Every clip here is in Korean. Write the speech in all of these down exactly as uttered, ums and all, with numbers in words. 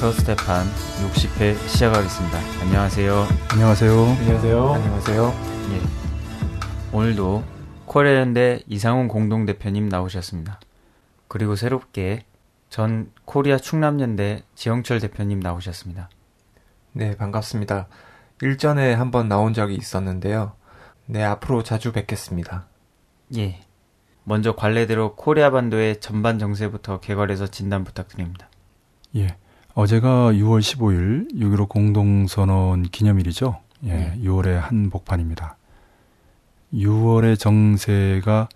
닥터 스테판 육십 회 시작하겠습니다. 안녕하세요. 안녕하세요. 안녕하세요. 안녕하세요. 예. 오늘도 코리아연대 이상훈 공동대표님 나오셨습니다. 그리고 새롭게 전 코리아 충남연대 지영철 대표님 나오셨습니다. 네, 반갑습니다. 일전에 한번 나온 적이 있었는데요. 네, 앞으로 자주 뵙겠습니다. 예. 먼저 관례대로 코리아 반도의 전반 정세부터 개괄해서 진단 부탁드립니다. 예. 어제가 유월 십오일 육 일오 공동선언 기념일이죠. 예. 네. 유월의 한복판입니다. 유월의 정세가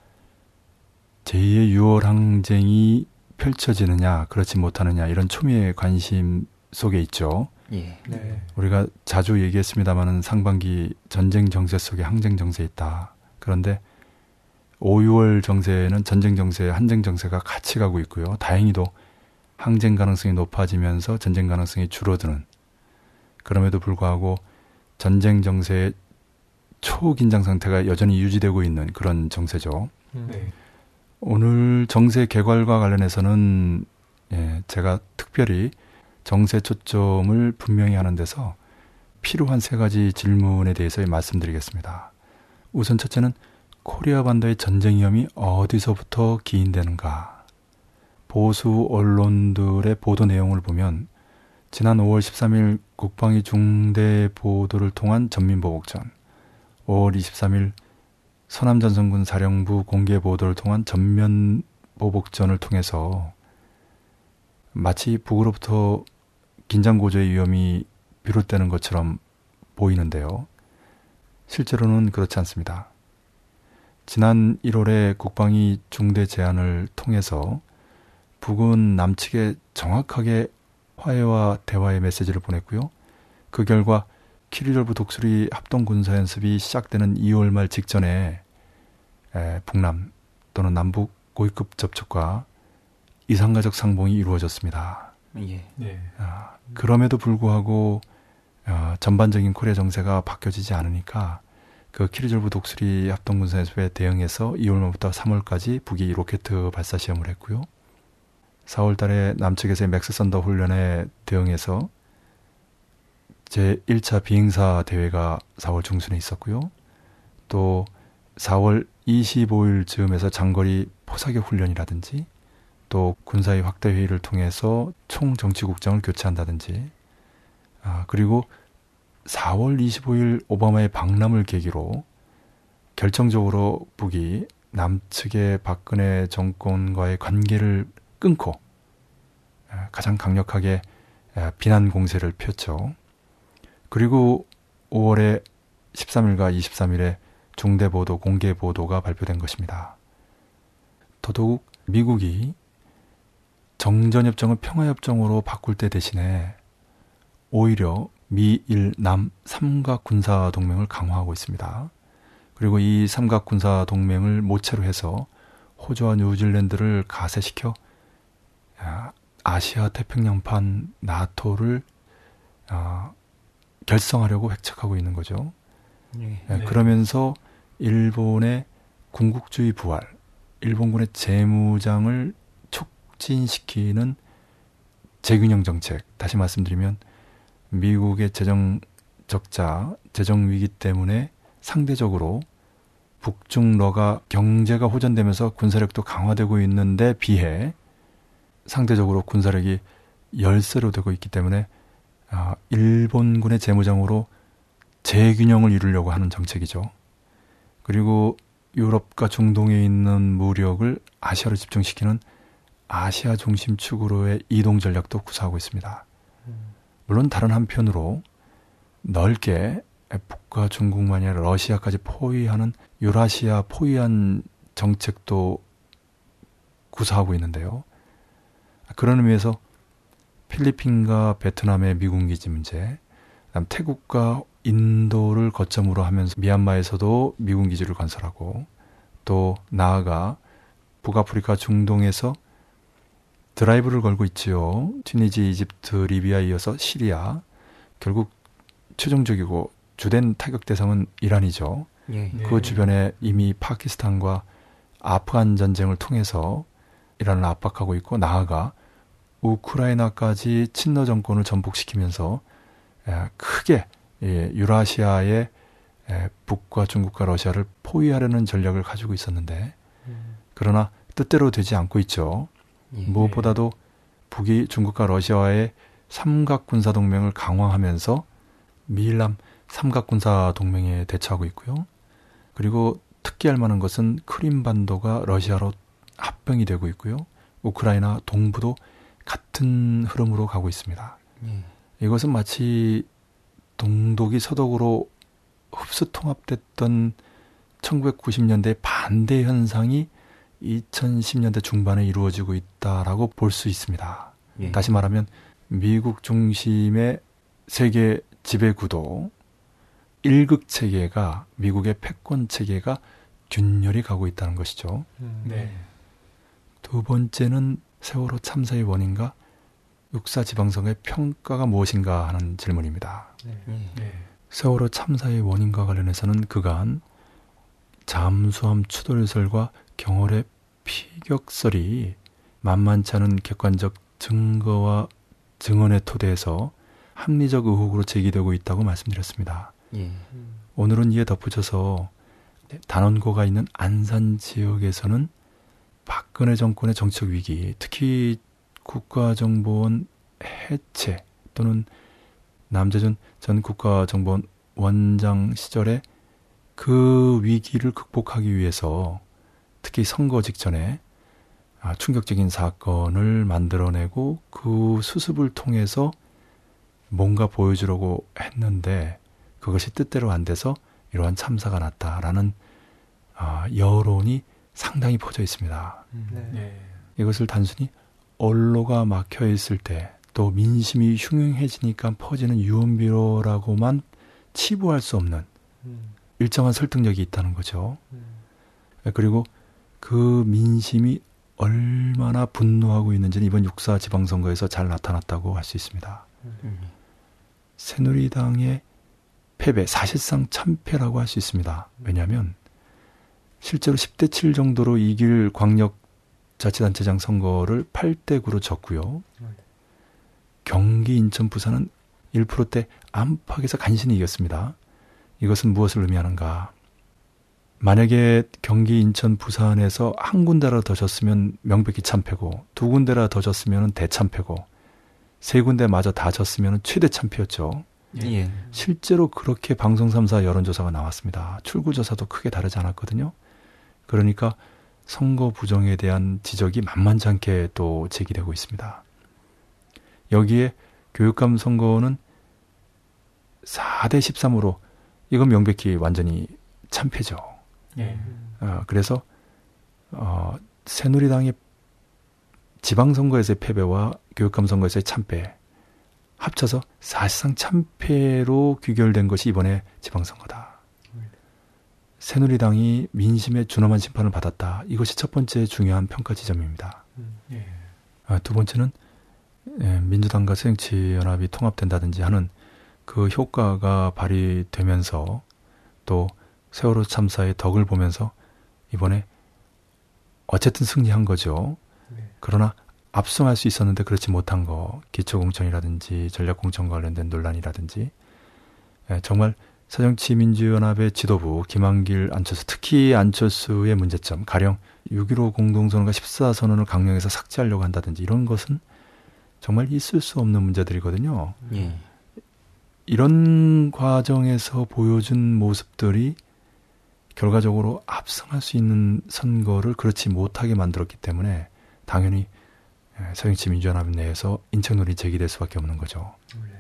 제이의 유월 항쟁이 펼쳐지느냐, 그렇지 못하느냐, 이런 초미의 관심 속에 있죠. 예. 네. 우리가 자주 얘기했습니다마는 상반기 전쟁 정세 속에 항쟁 정세에 있다. 그런데 오, 유월 정세는 전쟁 정세, 항쟁 정세가 같이 가고 있고요. 다행히도 항쟁 가능성이 높아지면서 전쟁 가능성이 줄어드는, 그럼에도 불구하고 전쟁 정세의 초긴장 상태가 여전히 유지되고 있는 그런 정세죠. 네. 오늘 정세 개괄과 관련해서는 예, 제가 특별히 정세 초점을 분명히 하는 데서 필요한 세 가지 질문에 대해서 말씀드리겠습니다. 우선 첫째는 코리아 반도의 전쟁 위험이 어디서부터 기인되는가? 보수 언론들의 보도 내용을 보면 지난 오월 십삼일 국방위 중대 보도를 통한 전민보복전, 오월 이십삼일 서남전선군 사령부 공개 보도를 통한 전면보복전을 통해서 마치 북으로부터 긴장고조의 위험이 비롯되는 것처럼 보이는데요. 실제로는 그렇지 않습니다. 지난 일월에 국방위 중대 제안을 통해서 북은 남측에 정확하게 화해와 대화의 메시지를 보냈고요. 그 결과 키리졸브 독수리 합동군사연습이 시작되는 이월 말 직전에 에, 북남 또는 남북 고위급 접촉과 이상가족 상봉이 이루어졌습니다. 예. 네. 아, 그럼에도 불구하고 어, 전반적인 코리아 정세가 바뀌어지지 않으니까 그 키리졸브 독수리 합동군사연습에 대응해서 이월 말부터 삼월까지 북이 로켓 발사 시험을 했고요. 사월 달에 남측에서의 맥스 선더 훈련에 대응해서 제일 차 비행사 대회가 사월 중순에 있었고요. 또 사월 이십오일 즈음에서 장거리 포사격 훈련이라든지 또 군사의 확대 회의를 통해서 총정치국장을 교체한다든지 아, 그리고 사월 이십오일 오바마의 방남을 계기로 결정적으로 북이 남측의 박근혜 정권과의 관계를 끊고 가장 강력하게 비난 공세를 폈죠. 그리고 오월에 십삼일과 이십삼일에 중대보도, 공개보도가 발표된 것입니다. 더더욱 미국이 정전협정을 평화협정으로 바꿀 때 대신에 오히려 미, 일, 남 삼각 군사동맹을 강화하고 있습니다. 그리고 이 삼각 군사동맹을 모체로 해서 호주와 뉴질랜드를 가세시켜 아시아 태평양판 나토를 어, 결성하려고 획책하고 있는 거죠. 네. 네. 그러면서 일본의 군국주의 부활, 일본군의 재무장을 촉진시키는 재균형 정책, 다시 말씀드리면 미국의 재정 적자, 재정 위기 때문에 상대적으로 북중러가 경제가 호전되면서 군사력도 강화되고 있는데 비해 상대적으로 군사력이 열세로 되고 있기 때문에 아, 일본군의 재무장으로 재균형을 이루려고 하는 정책이죠. 그리고 유럽과 중동에 있는 무력을 아시아로 집중시키는 아시아 중심 축으로의 이동 전략도 구사하고 있습니다. 물론 다른 한편으로 넓게 북과 중국만이 아니라 러시아까지 포위하는 유라시아 포위한 정책도 구사하고 있는데요. 그런 의미에서 필리핀과 베트남의 미군 기지 문제, 그다음 태국과 인도를 거점으로 하면서 미얀마에서도 미군 기지를 건설하고 또 나아가 북아프리카 중동에서 드라이브를 걸고 있지요. 튀니지, 이집트, 리비아에 이어서 시리아, 결국 최종적이고 주된 타격 대상은 이란이죠. 예. 그 주변에 이미 파키스탄과 아프간 전쟁을 통해서 이란을 압박하고 있고 나아가 우크라이나까지 친러 정권을 전복시키면서 크게 유라시아의 북과 중국과 러시아를 포위하려는 전략을 가지고 있었는데 그러나 뜻대로 되지 않고 있죠. 예. 무엇보다도 북이 중국과 러시아와의 삼각군사동맹을 강화하면서 미일남 삼각군사동맹에 대처하고 있고요. 그리고 특기할 만한 것은 크림반도가 러시아로 합병이 되고 있고요. 우크라이나 동부도 같은 흐름으로 가고 있습니다. 예. 이것은 마치 동독이 서독으로 흡수 통합됐던 천구백구십 년대 반대 현상이 이천십 년대 중반에 이루어지고 있다라고 볼 수 있습니다. 예. 다시 말하면 미국 중심의 세계 지배 구도, 일극 체계가 미국의 패권 체계가 균열이 가고 있다는 것이죠. 음. 네. 두 번째는 세월호 참사의 원인과 육사지방선거의 평가가 무엇인가 하는 질문입니다. 네. 예. 세월호 참사의 원인과 관련해서는 그간 잠수함 추돌설과 경월의 피격설이 만만치 않은 객관적 증거와 증언의 토대에서 합리적 의혹으로 제기되고 있다고 말씀드렸습니다. 예. 음. 오늘은 이에 덧붙여서 단원고가 있는 안산 지역에서는 박근혜 정권의 정치적 위기, 특히 국가정보원 해체 또는 남재준 전 국가정보원 원장 시절에 그 위기를 극복하기 위해서 특히 선거 직전에 충격적인 사건을 만들어내고 그 수습을 통해서 뭔가 보여주려고 했는데 그것이 뜻대로 안 돼서 이러한 참사가 났다라는 여론이 상당히 퍼져 있습니다. 네. 네. 이것을 단순히 언로가 막혀 있을 때 또 민심이 흉흉해지니까 퍼지는 유언비어라고만 치부할 수 없는 음. 일정한 설득력이 있다는 거죠. 음. 그리고 그 민심이 얼마나 분노하고 있는지는 이번 육사 지방선거에서 잘 나타났다고 할 수 있습니다. 음. 새누리당의 패배, 사실상 참패라고 할 수 있습니다. 왜냐하면 실제로 십 대 칠 정도로 이길 광역자치단체장 선거를 팔 대 구로 졌고요. 경기, 인천, 부산은 일 퍼센트대 안팎에서 간신히 이겼습니다. 이것은 무엇을 의미하는가? 만약에 경기, 인천, 부산에서 한 군데라도 더 졌으면 명백히 참패고 두 군데라 더 졌으면 대참패고 세 군데마저 다 졌으면 최대 참패였죠. 예. 실제로 그렇게 방송 삼 사 여론조사가 나왔습니다. 출구조사도 크게 다르지 않았거든요. 그러니까 선거 부정에 대한 지적이 만만치 않게 또 제기되고 있습니다. 여기에 교육감 선거는 사 대 십삼으로 이건 명백히 완전히 참패죠. 예. 어, 그래서 어, 새누리당의 지방선거에서의 패배와 교육감 선거에서의 참패 합쳐서 사실상 참패로 귀결된 것이 이번에 지방선거다. 새누리당이 민심의 준엄한 심판을 받았다. 이것이 첫 번째 중요한 평가 지점입니다. 예. 아, 두 번째는 예, 민주당과 새정치연합이 통합된다든지 하는 그 효과가 발휘되면서 또 세월호 참사의 덕을 보면서 이번에 어쨌든 승리한 거죠. 네. 그러나 압승할 수 있었는데 그렇지 못한 거, 기초공천이라든지 전략공천 관련된 논란이라든지 예, 정말 새정치민주연합의 지도부 김한길, 안철수, 특히 안철수의 문제점, 가령 육 일오 공동선언과 십사 선언을 강령에서 삭제하려고 한다든지 이런 것은 정말 있을 수 없는 문제들이거든요. 예. 이런 과정에서 보여준 모습들이 결과적으로 압승할 수 있는 선거를 그렇지 못하게 만들었기 때문에 당연히 새정치민주연합 내에서 인책론이 제기될 수밖에 없는 거죠.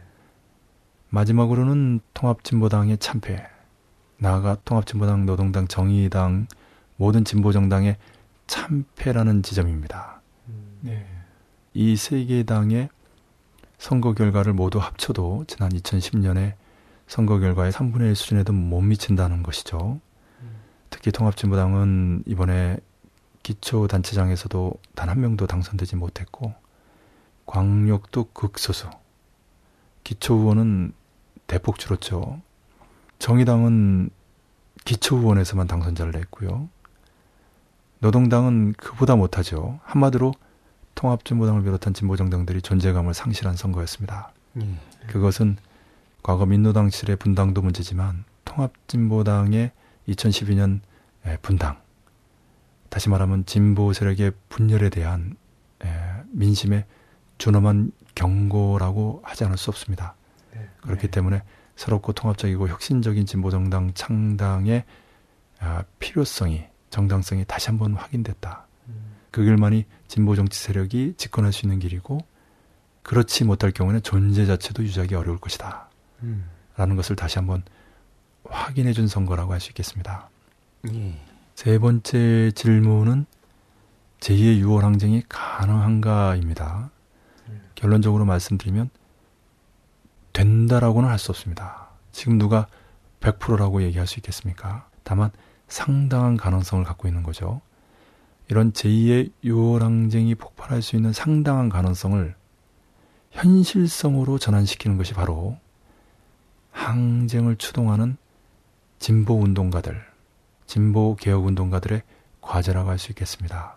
마지막으로는 통합진보당의 참패, 나아가 통합진보당, 노동당, 정의당 모든 진보정당의 참패라는 지점입니다. 네. 이 세 개 당의 선거 결과를 모두 합쳐도 지난 이천십 년에 선거 결과의 삼분의 일 수준에도 못 미친다는 것이죠. 특히 통합진보당은 이번에 기초단체장에서도 단 한 명도 당선되지 못했고 광역도 극소수, 기초의원은 대폭 줄었죠. 정의당은 기초의원에서만 당선자를 냈고요. 노동당은 그보다 못하죠. 한마디로 통합진보당을 비롯한 진보정당들이 존재감을 상실한 선거였습니다. 예. 그것은 과거 민노당 시절의 분당도 문제지만 통합진보당의 이천십이 년 분당, 다시 말하면 진보 세력의 분열에 대한 민심의 준엄한 경고라고 하지 않을 수 없습니다. 네. 그렇기 네. 때문에 새롭고 통합적이고 혁신적인 진보정당 창당의 필요성이, 정당성이 다시 한번 확인됐다. 음. 그 길만이 진보 정치 세력이 집권할 수 있는 길이고, 그렇지 못할 경우에는 존재 자체도 유지하기 어려울 것이다. 음. 라는 것을 다시 한번 확인해 준 선거라고 할 수 있겠습니다. 예. 세 번째 질문은 제이의 유월 항쟁이 가능한가입니다. 음. 결론적으로 말씀드리면 된다라고는 할 수 없습니다. 지금 누가 백 퍼센트라고 얘기할 수 있겠습니까? 다만 상당한 가능성을 갖고 있는 거죠. 이런 제이의 유월 항쟁이 폭발할 수 있는 상당한 가능성을 현실성으로 전환시키는 것이 바로 항쟁을 추동하는 진보운동가들, 진보개혁운동가들의 과제라고 할 수 있겠습니다.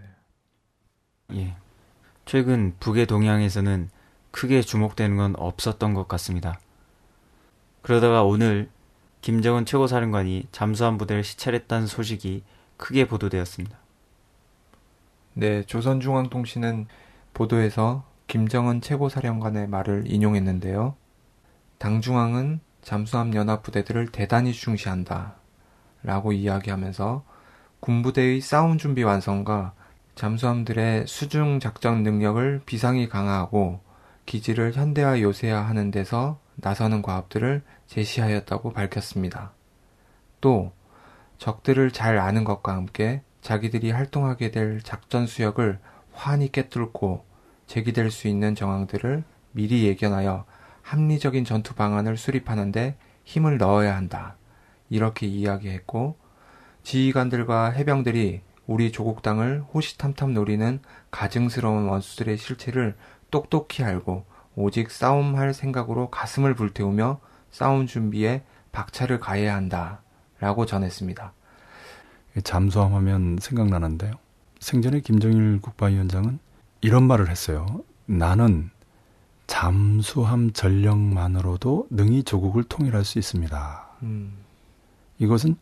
예. 최근 북의 동향에서는 크게 주목되는 건 없었던 것 같습니다. 그러다가 오늘 김정은 최고사령관이 잠수함 부대를 시찰했다는 소식이 크게 보도되었습니다. 네, 조선중앙통신은 보도에서 김정은 최고사령관의 말을 인용했는데요. 당중앙은 잠수함 연합부대들을 대단히 중시한다 라고 이야기하면서 군부대의 싸움 준비 완성과 잠수함들의 수중 작전 능력을 비상히 강화하고 기지를 현대화 요새화하는 데서 나서는 과업들을 제시하였다고 밝혔습니다. 또 적들을 잘 아는 것과 함께 자기들이 활동하게 될 작전 수역을 환히 꿰뚫고 제기될 수 있는 정황들을 미리 예견하여 합리적인 전투 방안을 수립하는데 힘을 넣어야 한다. 이렇게 이야기했고, 지휘관들과 해병들이 우리 조국 땅을 호시탐탐 노리는 가증스러운 원수들의 실체를 똑똑히 알고 오직 싸움할 생각으로 가슴을 불태우며 싸움 준비에 박차를 가해야 한다. 라고 전했습니다. 잠수함 하면 생각나는데요. 생전에 김정일 국방위원장은 이런 말을 했어요. 나는 잠수함 전력만으로도 능히 조국을 통일할 수 있습니다. 음. 이것은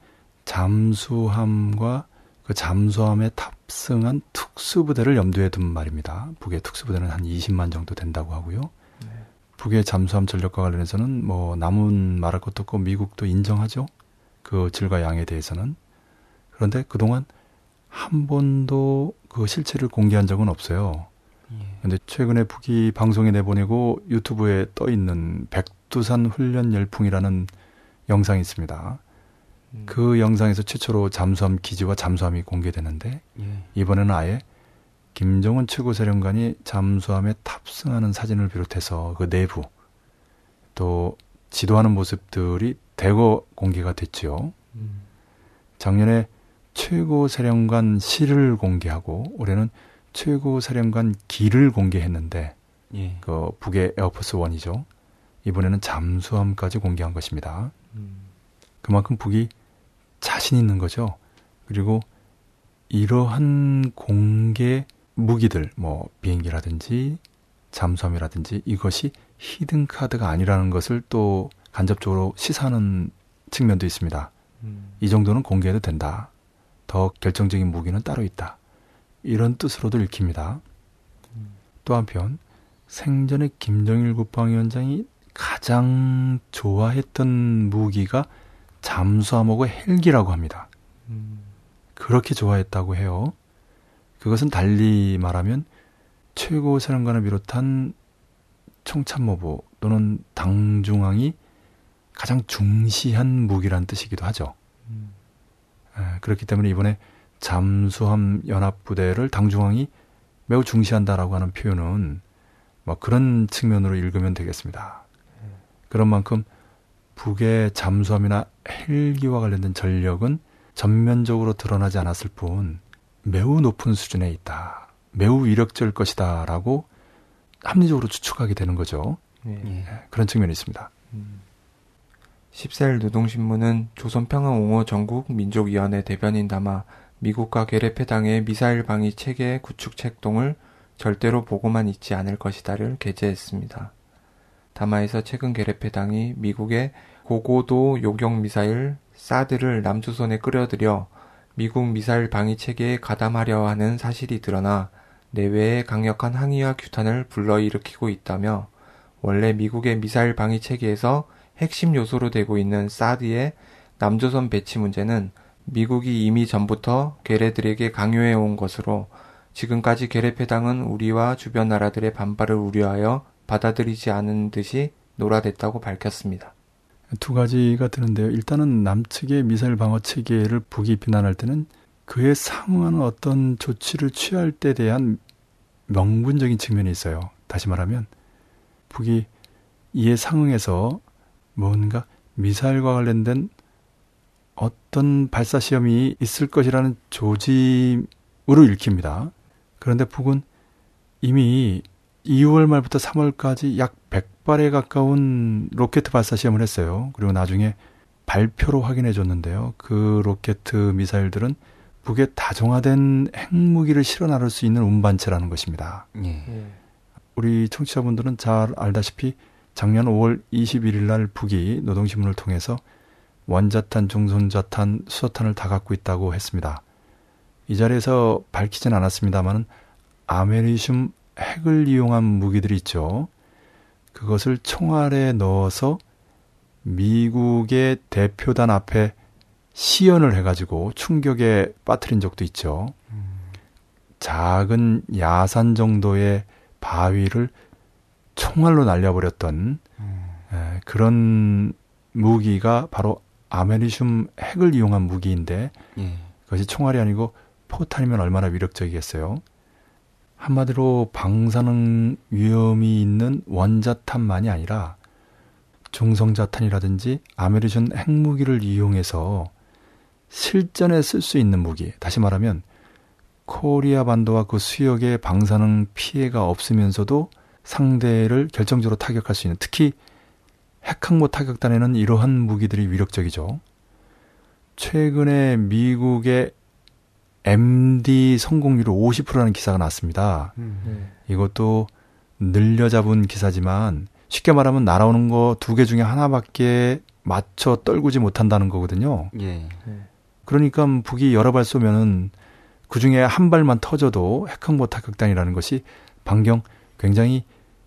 잠수함과 그 잠수함에 탑승한 특수부대를 염두에 둔 말입니다. 북의 특수부대는 한 이십만 정도 된다고 하고요. 네. 북의 잠수함 전력과 관련해서는 뭐 남은 말할 것도 없고 미국도 인정하죠. 그 질과 양에 대해서는. 그런데 그동안 한 번도 그 실체를 공개한 적은 없어요. 그런데 최근에 북이 방송에 내보내고 유튜브에 떠 있는 백두산 훈련 열풍이라는 영상이 있습니다. 음. 그 영상에서 최초로 잠수함 기지와 잠수함이 공개되는데 예. 이번에는 아예 김정은 최고사령관이 잠수함에 탑승하는 사진을 비롯해서 그 내부 또 지도하는 모습들이 대거 공개가 됐지요. 음. 작년에 최고사령관 시를 공개하고 올해는 최고사령관 기를 공개했는데 예. 그 북의 에어포스 원이죠. 이번에는 잠수함까지 공개한 것입니다. 음. 그만큼 북이 자신 있는 거죠. 그리고 이러한 공개 무기들, 뭐 비행기라든지 잠수함이라든지 이것이 히든카드가 아니라는 것을 또 간접적으로 시사하는 측면도 있습니다. 음. 이 정도는 공개해도 된다. 더 결정적인 무기는 따로 있다. 이런 뜻으로도 읽힙니다. 음. 또 한편 생전에 김정일 국방위원장이 가장 좋아했던 무기가 잠수함하고 헬기라고 합니다. 음. 그렇게 좋아했다고 해요. 그것은 달리 말하면 최고사령관을 비롯한 총참모부 또는 당중앙이 가장 중시한 무기란 뜻이기도 하죠. 음. 그렇기 때문에 이번에 잠수함 연합부대를 당중앙이 매우 중시한다라고 하는 표현은 뭐 그런 측면으로 읽으면 되겠습니다. 그런 만큼 북의 잠수함이나 헬기와 관련된 전력은 전면적으로 드러나지 않았을 뿐 매우 높은 수준에 있다. 매우 위력적일 것이다 라고 합리적으로 추측하게 되는 거죠. 네. 예. 그런 측면이 있습니다. 음. 십사일 노동신문은 조선평화옹호 전국민족위원회 대변인 담아 미국과 계례패당의 미사일 방위 체계 구축 책동을 절대로 보고만 있지 않을 것이다를 게재했습니다. 다마에서 최근 게레페당이 미국의 고고도 요격 미사일 사드를 남조선에 끌어들여 미국 미사일 방위 체계에 가담하려 하는 사실이 드러나 내외에 강력한 항의와 규탄을 불러일으키고 있다며 원래 미국의 미사일 방위 체계에서 핵심 요소로 되고 있는 사드의 남조선 배치 문제는 미국이 이미 전부터 괴뢰들에게 강요해온 것으로 지금까지 괴뢰패당은 우리와 주변 나라들의 반발을 우려하여 받아들이지 않은 듯이 놀아댔다고 밝혔습니다. 두 가지가 드는데요. 일단은 남측의 미사일 방어 체계를 북이 비난할 때는 그에 상응하는 어떤 조치를 취할 때에 대한 명분적인 측면이 있어요. 다시 말하면 북이 이에 상응해서 뭔가 미사일과 관련된 어떤 발사 시험이 있을 것이라는 조짐으로 읽힙니다. 그런데 북은 이미 이월 말부터 삼월까지 약 백 발에 가까운 로켓 발사 시험을 했어요. 그리고 나중에 발표로 확인해 줬는데요. 그 로켓 미사일들은 북에 다종화된 핵무기를 실어 나를 수 있는 운반체라는 것입니다. 예. 우리 청취자분들은 잘 알다시피 작년 오월 이십일일 날 북이 노동신문을 통해서 원자탄, 중손자탄, 수소탄을 다 갖고 있다고 했습니다. 이 자리에서 밝히진 않았습니다만 아메리슘 핵을 이용한 무기들이 있죠. 그것을 총알에 넣어서 미국의 대표단 앞에 시연을 해가지고 충격에 빠뜨린 적도 있죠. 음. 작은 야산 정도의 바위를 총알로 날려버렸던 음. 에, 그런 무기가 바로 아메리슘 핵을 이용한 무기인데 예. 그것이 총알이 아니고 포탄이면 얼마나 위력적이겠어요. 한마디로 방사능 위험이 있는 원자탄만이 아니라 중성자탄이라든지 아메리슘 핵무기를 이용해서 실전에 쓸 수 있는 무기, 다시 말하면 코리아 반도와 그 수역에 방사능 피해가 없으면서도 상대를 결정적으로 타격할 수 있는, 특히 핵항모 타격단에는 이러한 무기들이 위력적이죠. 최근에 미국의 엠디 성공률이 오십 퍼센트라는 기사가 났습니다. 음, 네. 이것도 늘려잡은 기사지만 쉽게 말하면 날아오는 거 두 개 중에 하나밖에 맞춰 떨구지 못한다는 거거든요. 예. 그러니까 북이 여러 발 쏘면은 그 중에 한 발만 터져도 핵항모 타격단이라는 것이 반경 굉장히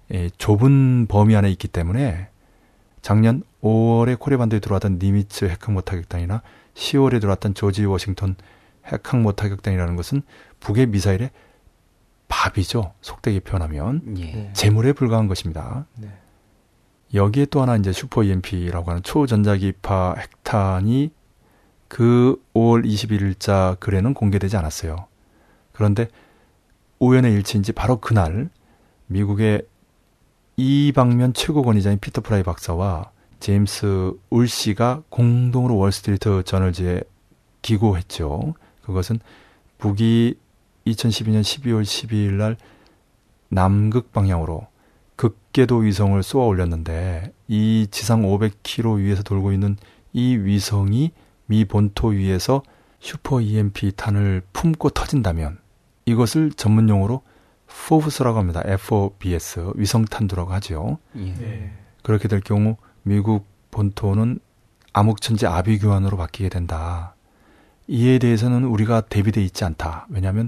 좁은 범위 안에 있기 때문에 작년 오월에 코리아 반도에 들어왔던 니미츠 핵항모 타격단이나 시월에 들어왔던 조지 워싱턴 핵항모 타격단이라는 것은 북의 미사일의 밥이죠. 속되게 표현하면. 예. 재물에 불과한 것입니다. 네. 여기에 또 하나 이제 슈퍼 이엠피라고 하는 초전자기파 핵탄이 그 오월 이십일일자 글에는 공개되지 않았어요. 그런데 우연의 일치인지 바로 그날 미국의 이방면 최고 권위자인 피터 프라이 박사와 제임스 울시가 공동으로 월스트리트 저널지에 기고했죠. 그것은 북이 이천십이년 십이월 십이일 날 남극 방향으로 극궤도 위성을 쏘아 올렸는데 이 지상 오백 킬로미터 위에서 돌고 있는 이 위성이 미 본토 위에서 슈퍼 이엠피 탄을 품고 터진다면 이것을 전문용어로 포브스라고 합니다. 에프 오 비 에스, 위성탄두라고 하죠. 예. 그렇게 될 경우 미국 본토는 암흑천지 아비규환으로 바뀌게 된다. 이에 대해서는 우리가 대비되어 있지 않다. 왜냐하면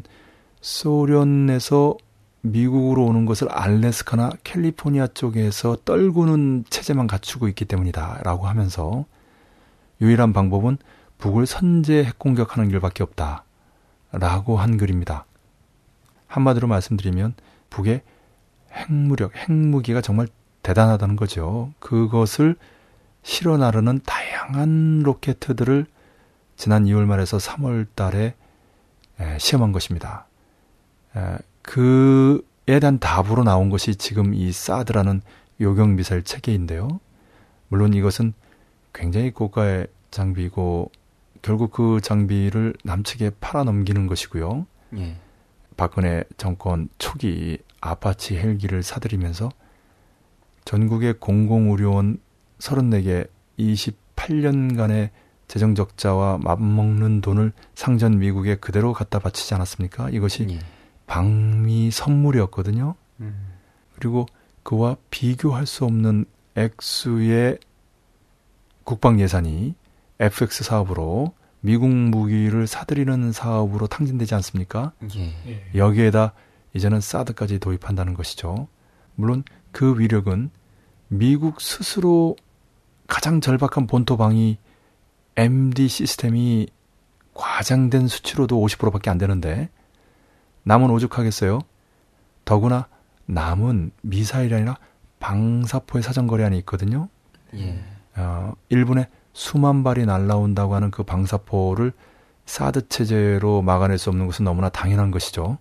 소련에서 미국으로 오는 것을 알래스카나 캘리포니아 쪽에서 떨구는 체제만 갖추고 있기 때문이다. 라고 하면서 유일한 방법은 북을 선제 핵공격하는 길밖에 없다. 라고 한 글입니다. 한마디로 말씀드리면 북의 핵무력, 핵무기가 정말 대단하다는 거죠. 그것을 실어 나르는 다양한 로켓들을 지난 이월 말에서 삼월 달에 시험한 것입니다. 그에 대한 답으로 나온 것이 지금 이 사드라는 요격 미사일 체계인데요. 물론 이것은 굉장히 고가의 장비이고 결국 그 장비를 남측에 팔아넘기는 것이고요. 예. 박근혜 정권 초기 아파치 헬기를 사들이면서 전국의 공공의료원 서른네 개 이십팔 년간의 재정적자와 맞먹는 돈을 상전 미국에 그대로 갖다 바치지 않았습니까? 이것이 예. 방미 선물이었거든요. 음. 그리고 그와 비교할 수 없는 액수의 국방 예산이 에프엑스 사업으로 미국 무기를 사들이는 사업으로 탕진되지 않습니까? 예. 예. 여기에다 이제는 사드까지 도입한다는 것이죠. 물론 그 위력은 미국 스스로 가장 절박한 본토 방위 엠디 시스템이 과장된 수치로도 오십 퍼센트밖에 안 되는데 남은 오죽하겠어요? 더구나 남은 미사일이 아니라 방사포의 사정거리 안에 있거든요. 예. 어, 일 분에 수만 발이 날라온다고 하는 그 방사포를 사드 체제로 막아낼 수 없는 것은 너무나 당연한 것이죠.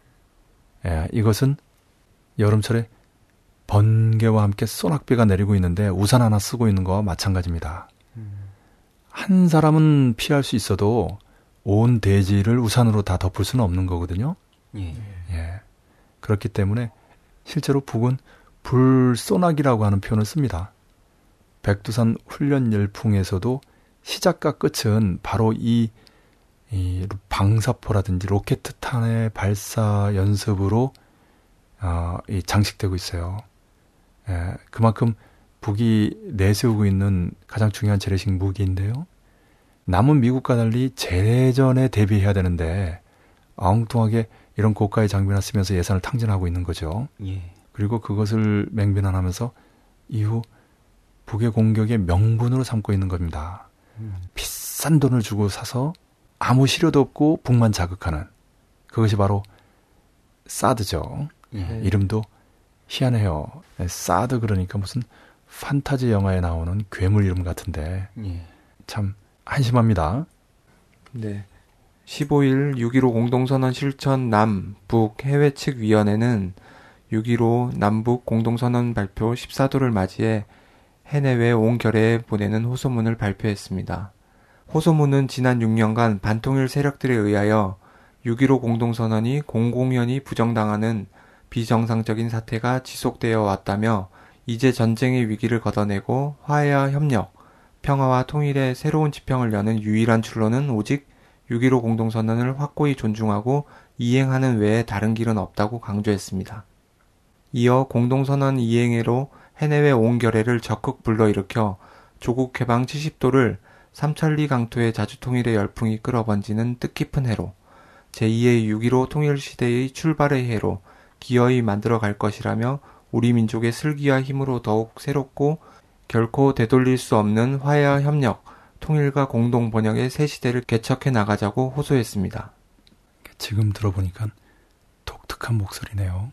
예, 이것은 여름철에 번개와 함께 소낙비가 내리고 있는데 우산 하나 쓰고 있는 거와 마찬가지입니다. 음. 한 사람은 피할 수 있어도 온 대지를 우산으로 다 덮을 수는 없는 거거든요. 예. 예. 그렇기 때문에 실제로 북은 불소낙이라고 하는 표현을 씁니다. 백두산 훈련 열풍에서도 시작과 끝은 바로 이, 이 방사포라든지 로켓탄의 발사 연습으로 어, 이 장식되고 있어요. 예, 그만큼 북이 내세우고 있는 가장 중요한 재래식 무기인데요. 남은 미국과 달리 재전에 대비해야 되는데 엉뚱하게 이런 고가의 장비나 쓰면서 예산을 탕진하고 있는 거죠. 예. 그리고 그것을 맹비난하면서 이후 북의 공격의 명분으로 삼고 있는 겁니다. 음. 비싼 돈을 주고 사서 아무 실효도 없고 북만 자극하는 그것이 바로 사드죠. 예. 이름도 희한해요. 사드 그러니까 무슨 판타지 영화에 나오는 괴물 이름 같은데 예. 참 한심합니다. 네. 십오 일 육점일오 공동선언 실천 남북 해외 측 위원회는 육점일오 남북 공동선언 발표 십사 도를 맞이해 해내외 온 결의에 보내는 호소문을 발표했습니다. 호소문은 지난 육 년간 반통일 세력들에 의하여 육점일오 공동선언이 공공연히 부정당하는 비정상적인 사태가 지속되어 왔다며 이제 전쟁의 위기를 걷어내고 화해와 협력, 평화와 통일의 새로운 지평을 여는 유일한 출로는 오직 육점일오 공동선언을 확고히 존중하고 이행하는 외에 다른 길은 없다고 강조했습니다. 이어 공동선언 이행회로 해내외 온 결의를 적극 불러일으켜 조국 해방 칠십 도를 삼천리 강토의 자주통일의 열풍이 끌어번지는 뜻깊은 해로 제이의 육점일오 통일시대의 출발의 해로 기어이 만들어갈 것이라며 우리 민족의 슬기와 힘으로 더욱 새롭고 결코 되돌릴 수 없는 화해와 협력, 통일과 공동 번영의 새 시대를 개척해 나가자고 호소했습니다. 지금 들어보니까 독특한 목소리네요.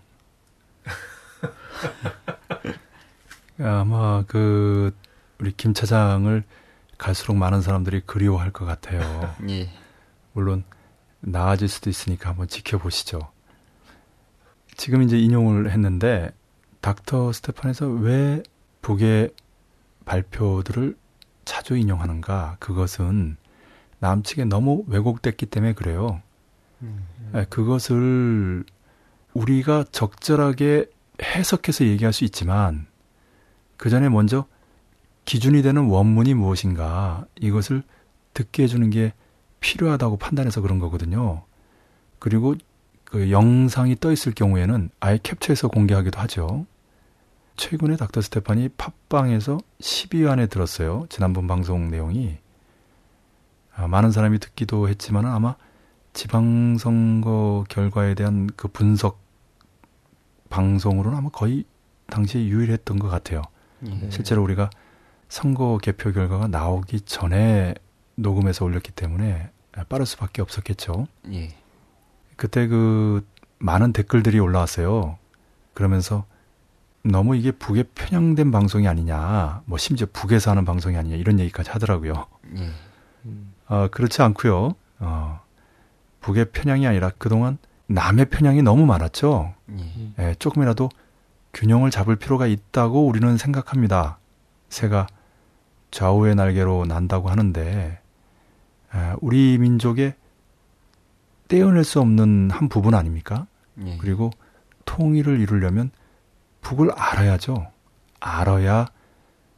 아마 그 우리 김 차장을 갈수록 많은 사람들이 그리워할 것 같아요. 예. 물론 나아질 수도 있으니까 한번 지켜보시죠. 지금 이제 인용을 했는데 닥터 스테판에서 왜 북의 발표들을 자주 인용하는가? 그것은 남측에 너무 왜곡됐기 때문에 그래요. 음. 음. 그것을 우리가 적절하게 해석해서 얘기할 수 있지만 그 전에 먼저 기준이 되는 원문이 무엇인가 이것을 듣게 해주는 게 필요하다고 판단해서 그런 거거든요. 그리고 그 영상이 떠 있을 경우에는 아예 캡처해서 공개하기도 하죠. 최근에 닥터 스테판이 팟빵에서 십 위 안에 들었어요. 지난번 방송 내용이. 아, 많은 사람이 듣기도 했지만 아마 지방선거 결과에 대한 그 분석 방송으로는 아마 거의 당시에 유일했던 것 같아요. 예. 실제로 우리가 선거 개표 결과가 나오기 전에 녹음해서 올렸기 때문에 빠를 수밖에 없었겠죠. 예. 그때 그 많은 댓글들이 올라왔어요. 그러면서 너무 이게 북에 편향된 방송이 아니냐, 뭐 심지어 북에서 하는 방송이 아니냐 이런 얘기까지 하더라고요. 예. 음. 어, 그렇지 않고요. 어, 북의 편향이 아니라 그동안 남의 편향이 너무 많았죠. 예. 예, 조금이라도 균형을 잡을 필요가 있다고 우리는 생각합니다. 새가 좌우의 날개로 난다고 하는데 에, 우리 민족의 떼어낼 수 없는 한 부분 아닙니까? 예. 그리고 통일을 이루려면 북을 알아야죠. 알아야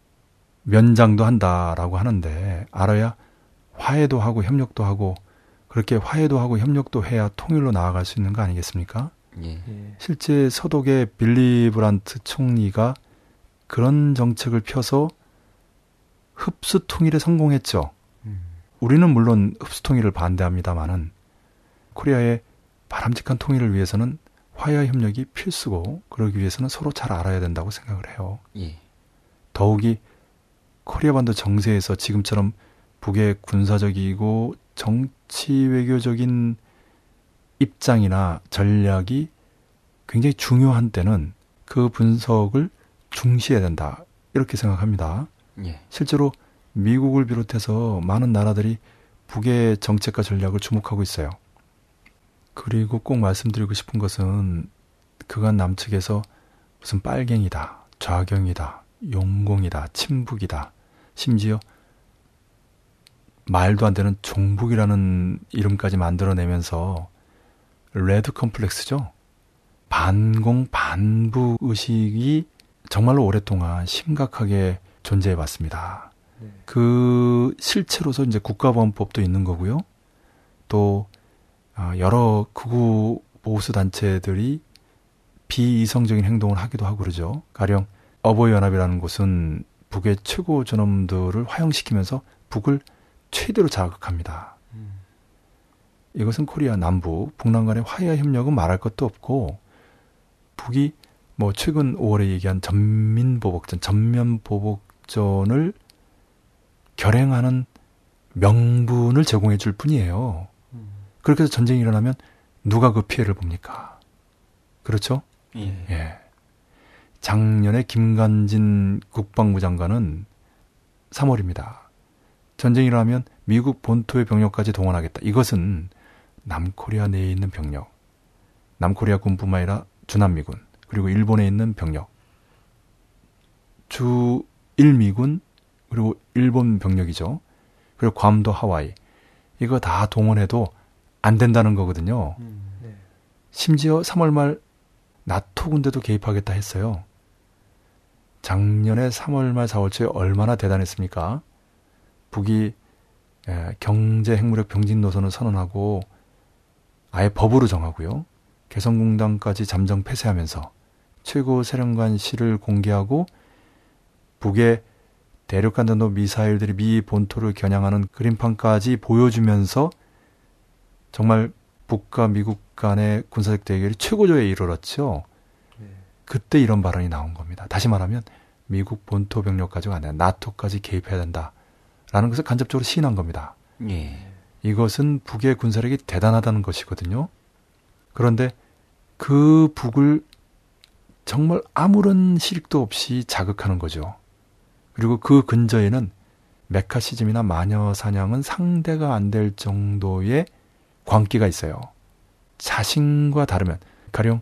면장도 한다라고 하는데 알아야 화해도 하고 협력도 하고 그렇게 화해도 하고 협력도 해야 통일로 나아갈 수 있는 거 아니겠습니까? 예. 예. 실제 서독의 빌리 브란트 총리가 그런 정책을 펴서 흡수 통일에 성공했죠. 음. 우리는 물론 흡수 통일을 반대합니다만은 코리아의 바람직한 통일을 위해서는 화해와 협력이 필수고 그러기 위해서는 서로 잘 알아야 된다고 생각을 해요. 예. 더욱이 코리아 반도 정세에서 지금처럼 북의 군사적이고 정치 외교적인 입장이나 전략이 굉장히 중요한 때는 그 분석을 중시해야 된다. 이렇게 생각합니다. 예. 실제로 미국을 비롯해서 많은 나라들이 북의 정책과 전략을 주목하고 있어요. 그리고 꼭 말씀드리고 싶은 것은 그간 남측에서 무슨 빨갱이다, 좌경이다, 용공이다, 친북이다, 심지어 말도 안 되는 종북이라는 이름까지 만들어내면서 레드 컴플렉스죠. 반공 반북 의식이 정말로 오랫동안 심각하게 존재해 왔습니다. 네. 그 실체로서 이제 국가보안법도 있는 거고요. 또 여러 극우 보수 단체들이 비이성적인 행동을 하기도 하고 그러죠. 가령 어버이연합이라는 곳은 북의 최고 존엄들을 화형시키면서 북을 최대로 자극합니다. 음. 이것은 코리아 남부, 북남 간의 화해와 협력은 말할 것도 없고 북이 뭐 최근 오월에 얘기한 전민보복전, 전면보복전을 결행하는 명분을 제공해 줄 뿐이에요. 음. 그렇게 해서 전쟁이 일어나면 누가 그 피해를 봅니까? 그렇죠? 예. 예. 작년에 김관진 국방부 장관은 삼월입니다. 전쟁이 일어나면 미국 본토의 병력까지 동원하겠다. 이것은 남코리아 내에 있는 병력, 남코리아 군뿐만 아니라 주남미군, 그리고 일본에 있는 병력, 주일미군, 그리고 일본 병력이죠. 그리고 괌도 하와이. 이거 다 동원해도 안 된다는 거거든요. 음. 네. 심지어 삼월 말 나토 군대도 개입하겠다 했어요. 작년에 삼월 말 사월 초에 얼마나 대단했습니까? 북이 경제 핵무력 병진 노선을 선언하고 아예 법으로 정하고요. 개성공단까지 잠정 폐쇄하면서 최고 사령관실을 공개하고 북의 대륙간단도 미사일들이 미 본토를 겨냥하는 그림판까지 보여주면서 정말 북과 미국 간의 군사적 대결이 최고조에 이르렀죠. 네. 그때 이런 발언이 나온 겁니다. 다시 말하면 미국 본토 병력 가지고 안 돼. 나토까지 개입해야 된다라는 것을 간접적으로 시인한 겁니다. 예. 이것은 북의 군사력이 대단하다는 것이거든요. 그런데 그 북을 정말 아무런 실익도 없이 자극하는 거죠. 그리고 그 근저에는 메카시즘이나 마녀 사냥은 상대가 안 될 정도의 광기가 있어요. 자신과 다르면 가령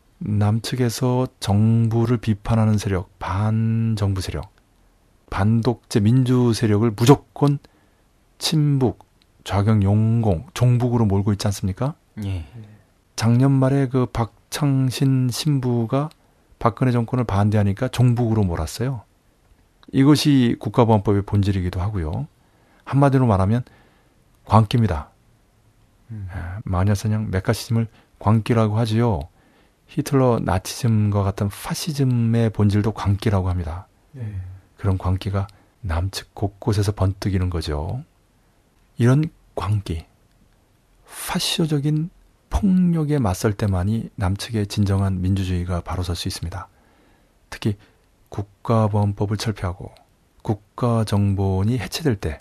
남측에서 정부를 비판하는 세력, 반정부 세력, 반독재 민주 세력을 무조건 친북, 좌경, 용공, 종북으로 몰고 있지 않습니까? 예. 작년 말에 그 박창신 신부가 박근혜 정권을 반대하니까 종북으로 몰았어요. 이것이 국가보안법의 본질이기도 하고요. 한마디로 말하면 광기입니다. 음. 마녀사냥 메카시즘을 광기라고 하지요. 히틀러 나치즘과 같은 파시즘의 본질도 광기라고 합니다. 네. 그런 광기가 남측 곳곳에서 번뜩이는 거죠. 이런 광기, 파시오적인 폭력에 맞설 때만이 남측의 진정한 민주주의가 바로 설 수 있습니다. 특히 국가보안법을 철폐하고 국가정보원이 해체될 때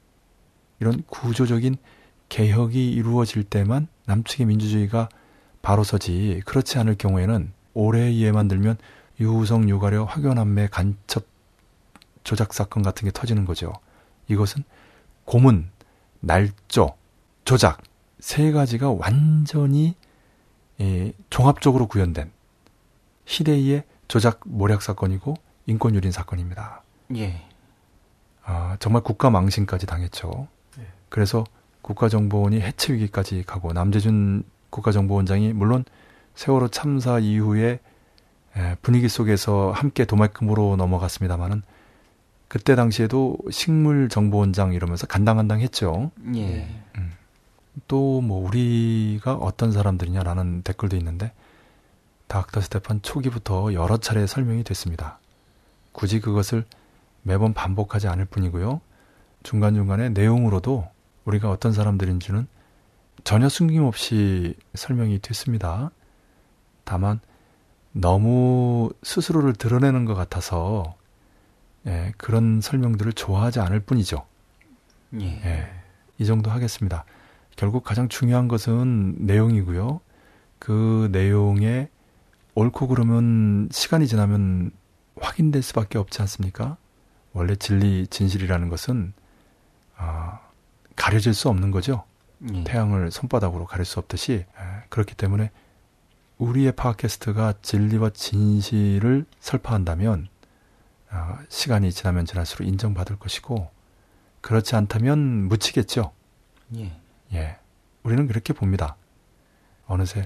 이런 구조적인 개혁이 이루어질 때만 남측의 민주주의가 바로 서지, 그렇지 않을 경우에는 올해 예만 들면 유우성, 유가려, 화교남매 간첩 조작 사건 같은 게 터지는 거죠. 이것은 고문, 날조, 조작 세 가지가 완전히 예, 종합적으로 구현된 희대의 조작 모략 사건이고 인권유린 사건입니다. 예. 아, 정말 국가 망신까지 당했죠. 네. 그래서 국가정보원이 해체 위기까지 가고 남재준 국가정보원장이 물론 세월호 참사 이후에 분위기 속에서 함께 도말금으로 넘어갔습니다마는 그때 당시에도 식물정보원장 이러면서 간당간당했죠. 예. 음. 또 뭐 우리가 어떤 사람들이냐라는 댓글도 있는데 닥터 스테판 초기부터 여러 차례 설명이 됐습니다. 굳이 그것을 매번 반복하지 않을 뿐이고요. 중간중간에 내용으로도 우리가 어떤 사람들인지는 전혀 숨김없이 설명이 됐습니다. 다만 너무 스스로를 드러내는 것 같아서 예, 그런 설명들을 좋아하지 않을 뿐이죠. 예. 예, 이 정도 하겠습니다. 결국 가장 중요한 것은 내용이고요. 그 내용에 옳고 그르면 시간이 지나면 확인될 수밖에 없지 않습니까? 원래 진리, 진실이라는 것은 어, 가려질 수 없는 거죠. 예. 태양을 손바닥으로 가릴 수 없듯이 예, 그렇기 때문에 우리의 팟캐스트가 진리와 진실을 설파한다면 어, 시간이 지나면 지날수록 인정받을 것이고 그렇지 않다면 묻히겠죠. 예. 예, 우리는 그렇게 봅니다. 어느새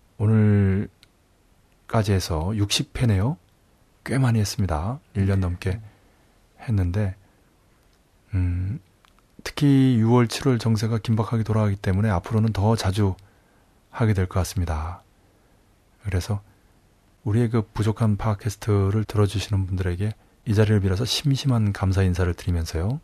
오늘까지 해서 육십 회네요. 꽤 많이 했습니다. 일 년 넘게 했는데 음, 특히 유월, 칠월 정세가 긴박하게 돌아가기 때문에 앞으로는 더 자주 하게 될 것 같습니다. 그래서 우리의 그 부족한 팟캐스트를 들어주시는 분들에게 이 자리를 빌어서 심심한 감사 인사를 드리면서요.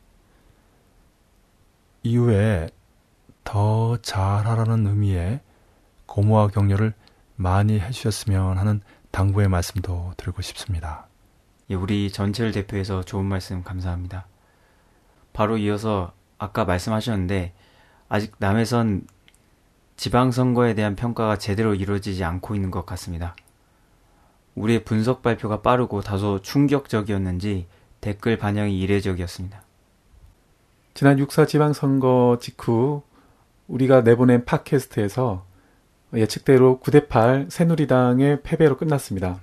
이후에 더 잘하라는 의미의 고무와 격려를 많이 해주셨으면 하는 당부의 말씀도 드리고 싶습니다. 예, 우리 전체를 대표해서 좋은 말씀 감사합니다. 바로 이어서 아까 말씀하셨는데 아직 남해선 지방선거에 대한 평가가 제대로 이루어지지 않고 있는 것 같습니다. 우리의 분석 발표가 빠르고 다소 충격적이었는지 댓글 반영이 이례적이었습니다. 지난 육 사 지방선거 직후 우리가 내보낸 팟캐스트에서 예측대로 구 대 팔 새누리당의 패배로 끝났습니다.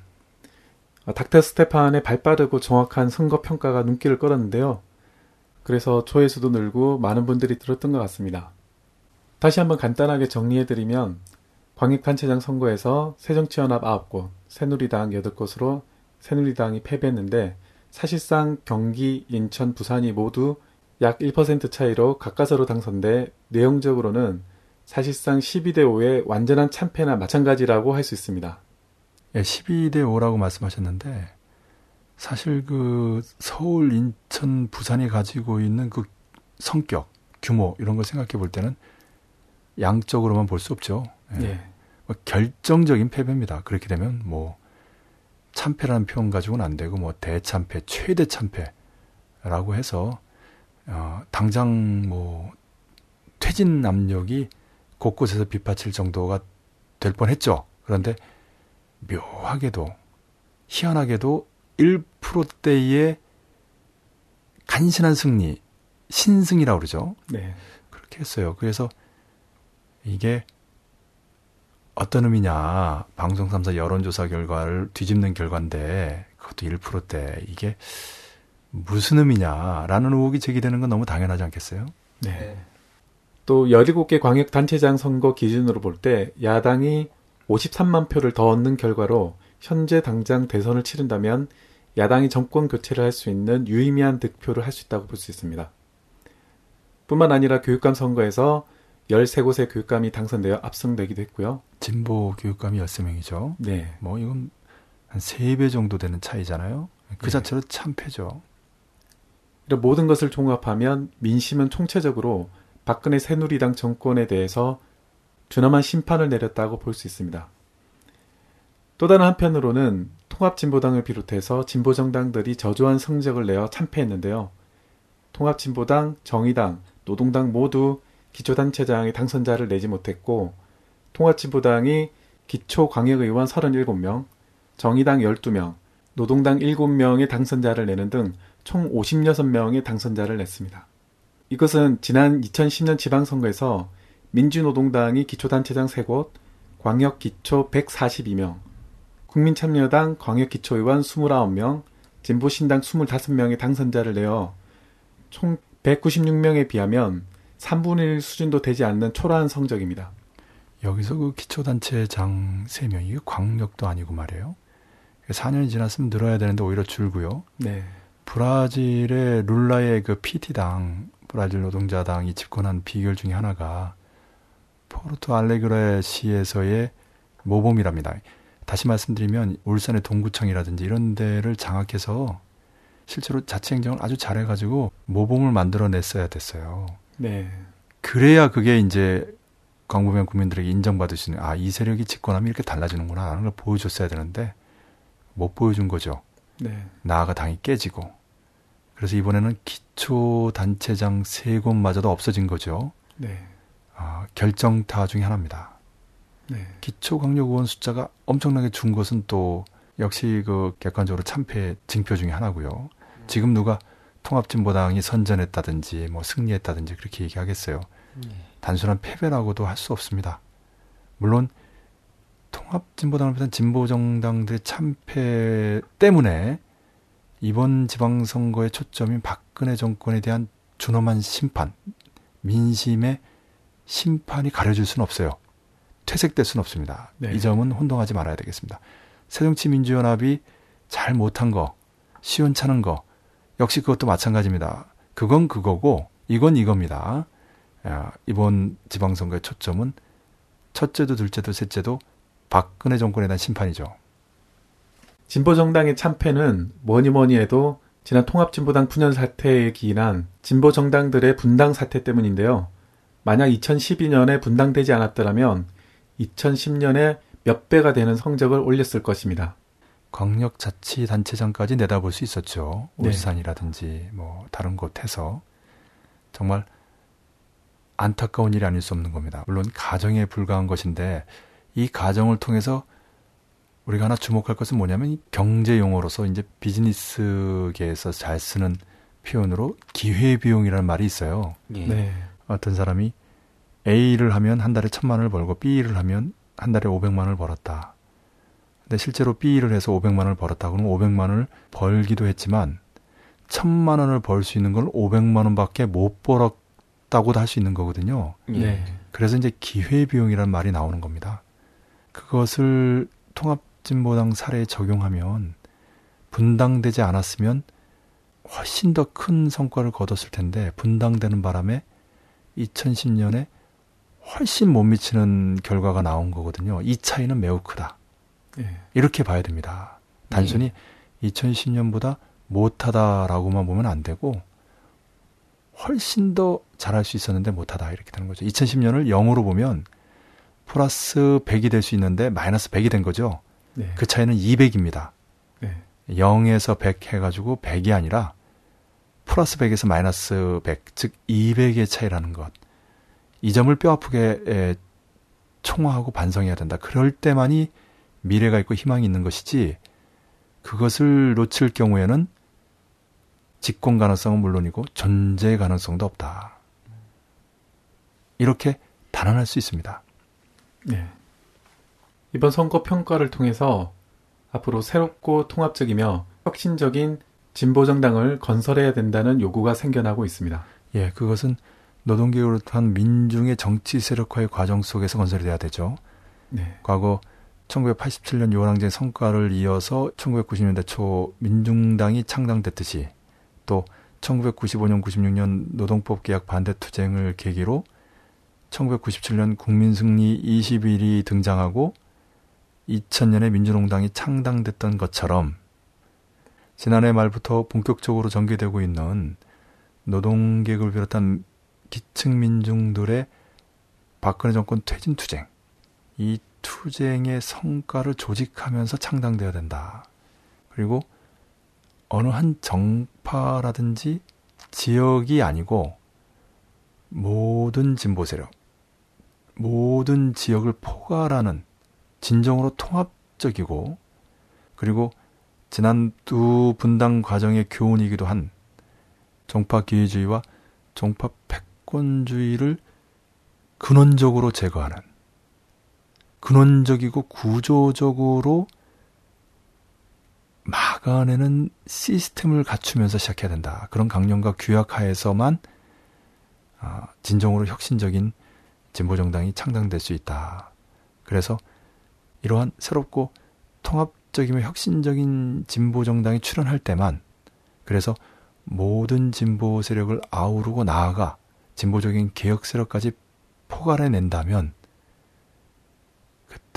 닥터 스테판의 발빠르고 정확한 선거 평가가 눈길을 끌었는데요. 그래서 조회수도 늘고 많은 분들이 들었던 것 같습니다. 다시 한번 간단하게 정리해드리면 광역단체장 선거에서 새정치연합 아홉 곳, 새누리당 여덟 곳으로 새누리당이 패배했는데 사실상 경기, 인천, 부산이 모두 약 일 퍼센트 차이로 가까스로 당선돼 내용적으로는 사실상 십이 대 오의 완전한 참패나 마찬가지라고 할 수 있습니다. 예, 십이 대 오라고 말씀하셨는데 사실 그 서울, 인천, 부산이 가지고 있는 그 성격, 규모 이런 걸 생각해 볼 때는 양적으로만 볼 수 없죠. 예. 예. 뭐 결정적인 패배입니다. 그렇게 되면 뭐 참패라는 표현 가지고는 안 되고 뭐 대참패, 최대 참패라고 해서 어, 당장 뭐 퇴진 압력이 곳곳에서 빗받칠 정도가 될 뻔했죠. 그런데 묘하게도 희한하게도 일 퍼센트대의 간신한 승리, 신승이라고 그러죠. 네. 그렇게 했어요. 그래서 이게 어떤 의미냐, 방송 삼 사 여론조사 결과를 뒤집는 결과인데 그것도 일 퍼센트대 이게 무슨 의미냐라는 의혹이 제기되는 건 너무 당연하지 않겠어요? 네. 또 열일곱 개 광역단체장 선거 기준으로 볼 때 야당이 오십삼만 표를 더 얻는 결과로 현재 당장 대선을 치른다면 야당이 정권 교체를 할 수 있는 유의미한 득표를 할 수 있다고 볼 수 있습니다. 뿐만 아니라 교육감 선거에서 열세 곳의 교육감이 당선되어 압승되기도 했고요. 진보 교육감이 열세 명이죠. 네. 뭐 이건 한 세 배 정도 되는 차이잖아요. 그 네. 자체로 참패죠. 이런 모든 것을 종합하면 민심은 총체적으로 박근혜 새누리당 정권에 대해서 준엄한 심판을 내렸다고 볼 수 있습니다. 또 다른 한편으로는 통합진보당을 비롯해서 진보정당들이 저조한 성적을 내어 참패했는데요. 통합진보당, 정의당, 노동당 모두 기초단체장의 당선자를 내지 못했고 통합진보당이 기초광역의원 서른일곱 명, 정의당 열두 명, 노동당 일곱 명의 당선자를 내는 등 총 오십육 명의 당선자를 냈습니다. 이것은 지난 이천십 년 지방선거에서 민주노동당이 기초단체장 세 곳, 광역기초 백사십이 명, 국민참여당 광역기초의원 이십구 명, 진보신당 이십오 명의 당선자를 내어 총 백구십육 명에 비하면 삼분의 일 수준도 되지 않는 초라한 성적입니다. 여기서 그 기초단체장 세 명이 광역도 아니고 말이에요. 사 년이 지났으면 늘어야 되는데 오히려 줄고요. 네. 포르투 알레그레 시에서의 모범이랍니다. 다시 말씀드리면 울산의 동구청이라든지 이런 데를 장악해서 실제로 자치행정을 아주 잘해가지고 모범을 만들어냈어야 됐어요. 네. 그래야 그게 이제 광범위한 국민들에게 인정받을 수 있는, 아, 이 세력이 집권하면 이렇게 달라지는구나 하는 걸 보여줬어야 되는데 못 보여준 거죠. 네. 나아가 당이 깨지고. 그래서 이번에는 기초단체장 세 곳마저도 없어진 거죠. 네. 아, 결정타 중에 하나입니다. 네. 기초광역의원 숫자가 엄청나게 준 것은 또 역시 그 객관적으로 참패의 징표 중에 하나고요. 지금 누가 통합진보당이 선전했다든지 뭐 승리했다든지 그렇게 얘기하겠어요. 단순한 패배라고도 할 수 없습니다. 물론 통합진보당을 비롯한 진보정당들의 참패 때문에 이번 지방선거의 초점인 박근혜 정권에 대한 준엄한 심판, 민심의 심판이 가려질 수는 없어요. 퇴색될 수는 없습니다. 네. 이 점은 혼동하지 말아야 되겠습니다. 새정치민주연합이 잘 못한 거, 시원찮은 거, 역시 그것도 마찬가지입니다. 그건 그거고 이건 이겁니다. 야, 이번 지방선거의 초점은 첫째도 둘째도 셋째도 박근혜 정권에 대한 심판이죠. 진보정당의 참패는 뭐니 뭐니 해도 지난 통합진보당 구 년 사태에 기인한 진보정당들의 분당 사태 때문인데요. 만약 이천십이 년에 분당되지 않았더라면 이천십 년에 몇 배가 되는 성적을 올렸을 것입니다. 광역자치단체장까지 내다볼 수 있었죠. 네. 울산이라든지 뭐 다른 곳에서. 정말 안타까운 일이 아닐 수 없는 겁니다. 물론 가정에 불과한 것인데 이 가정을 통해서 우리가 하나 주목할 것은 뭐냐면 이 경제 용어로서 이제 비즈니스계에서 잘 쓰는 표현으로 기회비용이라는 말이 있어요. 예. 네. 어떤 사람이 A를 하면 한 달에 천만 원을 벌고 B를 하면 한 달에 오백만 원을 벌었다. 근데 실제로 B를 해서 오백만 원을 벌었다. 그러면 오백만 원을 벌기도 했지만 천만 원을 벌 수 있는 걸 오백만 원밖에 못 벌었다고도 할 수 있는 거거든요. 예. 네. 그래서 이제 기회비용이라는 말이 나오는 겁니다. 그것을 통합진보당 사례에 적용하면 분당되지 않았으면 훨씬 더 큰 성과를 거뒀을 텐데 분당되는 바람에 이천십 년에 훨씬 못 미치는 결과가 나온 거거든요. 이 차이는 매우 크다. 네. 이렇게 봐야 됩니다. 단순히 네. 이천십 년보다 못하다라고만 보면 안 되고 훨씬 더 잘할 수 있었는데 못하다 이렇게 되는 거죠. 이천십 년을 영으로 보면 플러스 백이 될 수 있는데 마이너스 백이 된 거죠. 네. 그 차이는 이백입니다. 네. 영에서 백 해가지고 백이 아니라 플러스 백에서 마이너스 백, 즉 이백의 차이라는 것. 이 점을 뼈아프게 에, 총화하고 반성해야 된다. 그럴 때만이 미래가 있고 희망이 있는 것이지 그것을 놓칠 경우에는 집권 가능성은 물론이고 존재 가능성도 없다. 이렇게 단언할 수 있습니다. 네. 이번 선거 평가를 통해서 앞으로 새롭고 통합적이며 혁신적인 진보정당을 건설해야 된다는 요구가 생겨나고 있습니다. 예, 그것은 노동계급을 비롯한 민중의 정치 세력화의 과정 속에서 건설이 돼야 되죠. 네. 과거 천구백팔십칠 년 유월 항쟁 성과를 이어서 천구백구십 년대 초 민중당이 창당됐듯이 또 천구백구십오 년, 구십육 년 노동법 개혁 반대 투쟁을 계기로 천구백구십칠 년 국민승리 이십 일이 등장하고 이천 년에 민주농당이 창당됐던 것처럼 지난해 말부터 본격적으로 전개되고 있는 노동계급을 비롯한 기층민중들의 박근혜 정권 퇴진 투쟁, 이 투쟁의 성과를 조직하면서 창당되어야 된다. 그리고 어느 한 정파라든지 지역이 아니고 모든 진보 세력, 모든 지역을 포괄하는 진정으로 통합적이고 그리고 지난 두 분당 과정의 교훈이기도 한 정파 기회주의와 정파 패권주의를 근원적으로 제거하는 근원적이고 구조적으로 막아내는 시스템을 갖추면서 시작해야 된다. 그런 강령과 규약 하에서만 진정으로 혁신적인 진보정당이 창당될 수 있다. 그래서 이러한 새롭고 통합적이며 혁신적인 진보정당이 출현할 때만 그래서 모든 진보 세력을 아우르고 나아가 진보적인 개혁 세력까지 포괄해낸다면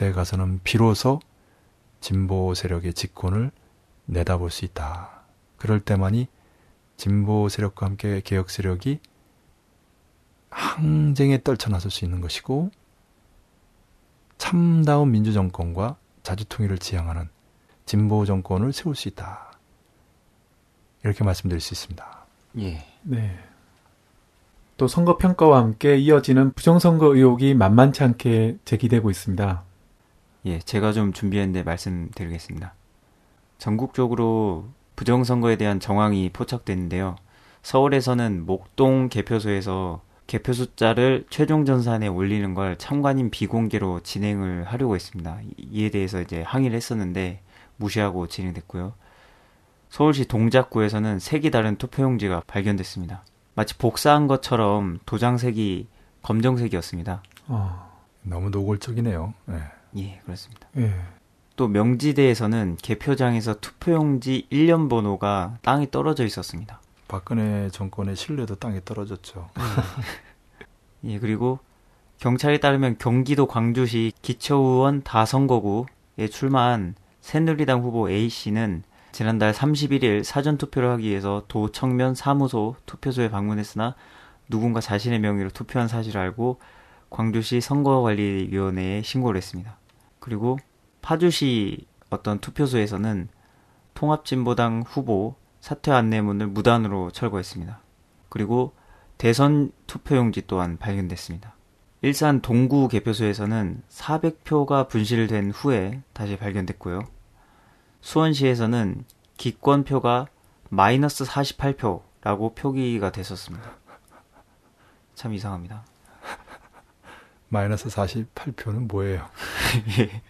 그때 가서는 비로소 진보 세력의 집권을 내다볼 수 있다. 그럴 때만이 진보 세력과 함께 개혁 세력이 항쟁에 떨쳐나설 수 있는 것이고 참다운 민주정권과 자주통일을 지향하는 진보 정권을 세울 수 있다. 이렇게 말씀드릴 수 있습니다. 예. 네. 또 선거 평가와 함께 이어지는 부정선거 의혹이 만만치 않게 제기되고 있습니다. 예, 제가 좀 준비했는데 말씀드리겠습니다. 전국적으로 부정선거에 대한 정황이 포착됐는데요. 서울에서는 목동 개표소에서 개표 숫자를 최종 전산에 올리는 걸 참관인 비공개로 진행을 하려고 했습니다. 이에 대해서 이제 항의를 했었는데 무시하고 진행됐고요. 서울시 동작구에서는 색이 다른 투표용지가 발견됐습니다. 마치 복사한 것처럼 도장색이 검정색이었습니다. 어. 너무 노골적이네요. 네. 예, 그렇습니다. 예. 또 명지대에서는 개표장에서 투표용지 일련 번호가 땅에 떨어져 있었습니다. 박근혜 정권의 신뢰도 땅에 떨어졌죠. 예, 그리고 경찰에 따르면 경기도 광주시 기초의원 다선거구에 출마한 새누리당 후보 A씨는 지난달 삼십일일 사전투표를 하기 위해서 도청면 사무소 투표소에 방문했으나 누군가 자신의 명의로 투표한 사실을 알고 광주시 선거관리위원회에 신고를 했습니다. 그리고 파주시 어떤 투표소에서는 통합진보당 후보 사퇴 안내문을 무단으로 철거했습니다. 그리고 대선 투표용지 또한 발견됐습니다. 일산 동구 개표소에서는 사백 표가 분실된 후에 다시 발견됐고요. 수원시에서는 기권표가 마이너스 사십팔 표라고 표기가 됐었습니다. 참 이상합니다. 마이너스 사십팔 표는 뭐예요? 예.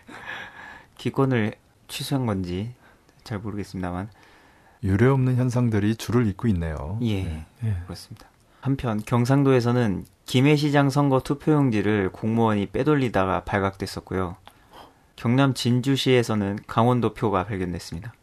기권을 취소한 건지 잘 모르겠습니다만 유례없는 현상들이 줄을 잇고 있네요. 예, 네. 예. 그렇습니다. 한편 경상도에서는 김해시장 선거 투표용지를 공무원이 빼돌리다가 발각됐었고요. 경남 진주시에서는 강원도 표가 발견됐습니다.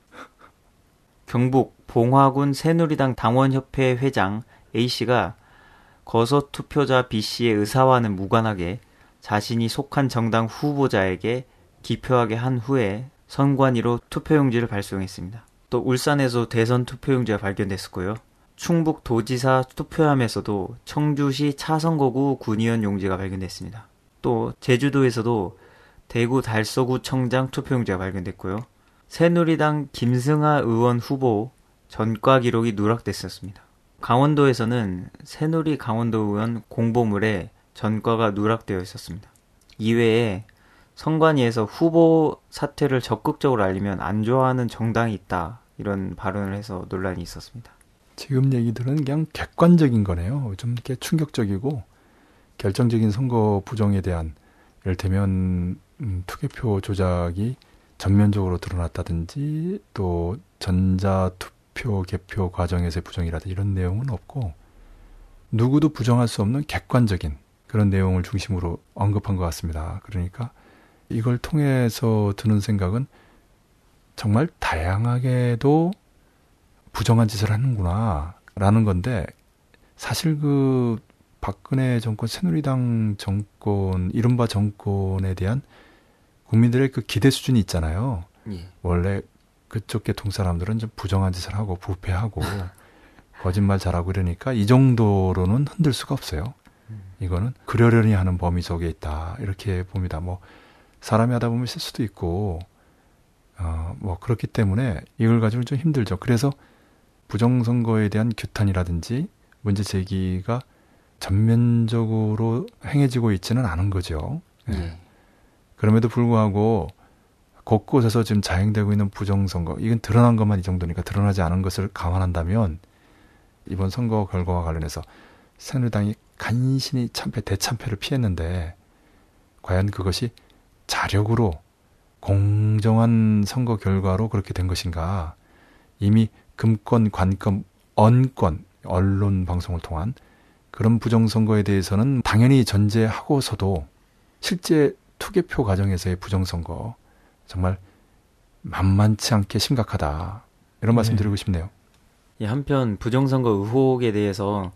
경북 봉화군 새누리당 당원협회 회장 A씨가 거소 투표자 B씨의 의사와는 무관하게 자신이 속한 정당 후보자에게 기표하게 한 후에 선관위로 투표용지를 발송했습니다. 또 울산에서 대선 투표용지가 발견됐었고요. 충북 도지사 투표함에서도 청주시 차선거구 군의원 용지가 발견됐습니다. 또 제주도에서도 대구 달서구청장 투표용지가 발견됐고요. 새누리당 김승하 의원 후보 전과 기록이 누락됐었습니다. 강원도에서는 새누리 강원도 의원 공보물에 전과가 누락되어 있었습니다. 이외에 선관위에서 후보 사퇴를 적극적으로 알리면 안 좋아하는 정당이 있다. 이런 발언을 해서 논란이 있었습니다. 지금 얘기들은 그냥 객관적인 거네요. 좀 이렇게 충격적이고 결정적인 선거 부정에 대한 이를테면 음, 투개표 조작이 전면적으로 드러났다든지 또 전자투표 개표 과정에서의 부정이라든지 이런 내용은 없고 누구도 부정할 수 없는 객관적인 그런 내용을 중심으로 언급한 것 같습니다. 그러니까 이걸 통해서 드는 생각은 정말 다양하게도 부정한 짓을 하는구나 라는 건데 사실 그 박근혜 정권 새누리당 정권 이른바 정권에 대한 국민들의 그 기대 수준이 있잖아요. 예. 원래 그쪽 계통 사람들은 좀 부정한 짓을 하고 부패하고 거짓말 잘하고 이러니까 이 정도로는 흔들 수가 없어요. 이거는 그러려니 하는 범위 속에 있다 이렇게 봅니다. 뭐 사람이 하다 보면 실수도 있고 어, 뭐 그렇기 때문에 이걸 가지고 좀 힘들죠. 그래서 부정선거에 대한 규탄이라든지 문제 제기가 전면적으로 행해지고 있지는 않은 거죠. 네. 예. 그럼에도 불구하고 곳곳에서 지금 자행되고 있는 부정선거, 이건 드러난 것만 이 정도니까 드러나지 않은 것을 감안한다면 이번 선거 결과와 관련해서 새누리당이 간신히 참패, 대참패를 피했는데 과연 그것이 자력으로 공정한 선거 결과로 그렇게 된 것인가. 이미 금권, 관권, 언권, 언론 방송을 통한 그런 부정선거에 대해서는 당연히 전제하고서도 실제 투개표 과정에서의 부정선거 정말 만만치 않게 심각하다. 이런 말씀 네. 드리고 싶네요. 예, 한편 부정선거 의혹에 대해서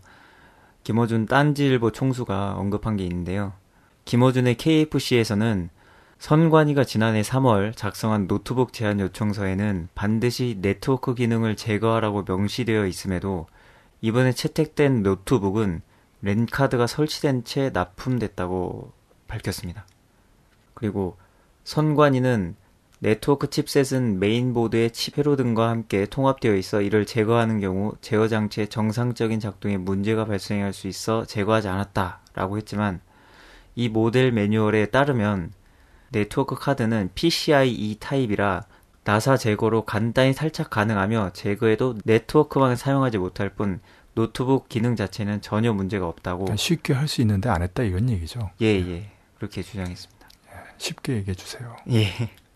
김어준 딴지일보 총수가 언급한 게 있는데요. 김어준의 케이에프씨에서는 선관위가 지난해 삼월 작성한 노트북 제한 요청서에는 반드시 네트워크 기능을 제거하라고 명시되어 있음에도 이번에 채택된 노트북은 랜카드가 설치된 채 납품됐다고 밝혔습니다. 그리고 선관위는 네트워크 칩셋은 메인보드의 칩회로 등과 함께 통합되어 있어 이를 제거하는 경우 제어 장치의 정상적인 작동에 문제가 발생할 수 있어 제거하지 않았다라고 했지만 이 모델 매뉴얼에 따르면 네트워크 카드는 피시아이-E 타입이라 나사 제거로 간단히 탈착 가능하며 제거해도 네트워크망을 사용하지 못할 뿐 노트북 기능 자체는 전혀 문제가 없다고. 그러니까 쉽게 할 수 있는데 안 했다 이건 얘기죠. 예, 예. 그렇게 주장했습니다. 쉽게 얘기해 주세요. 예.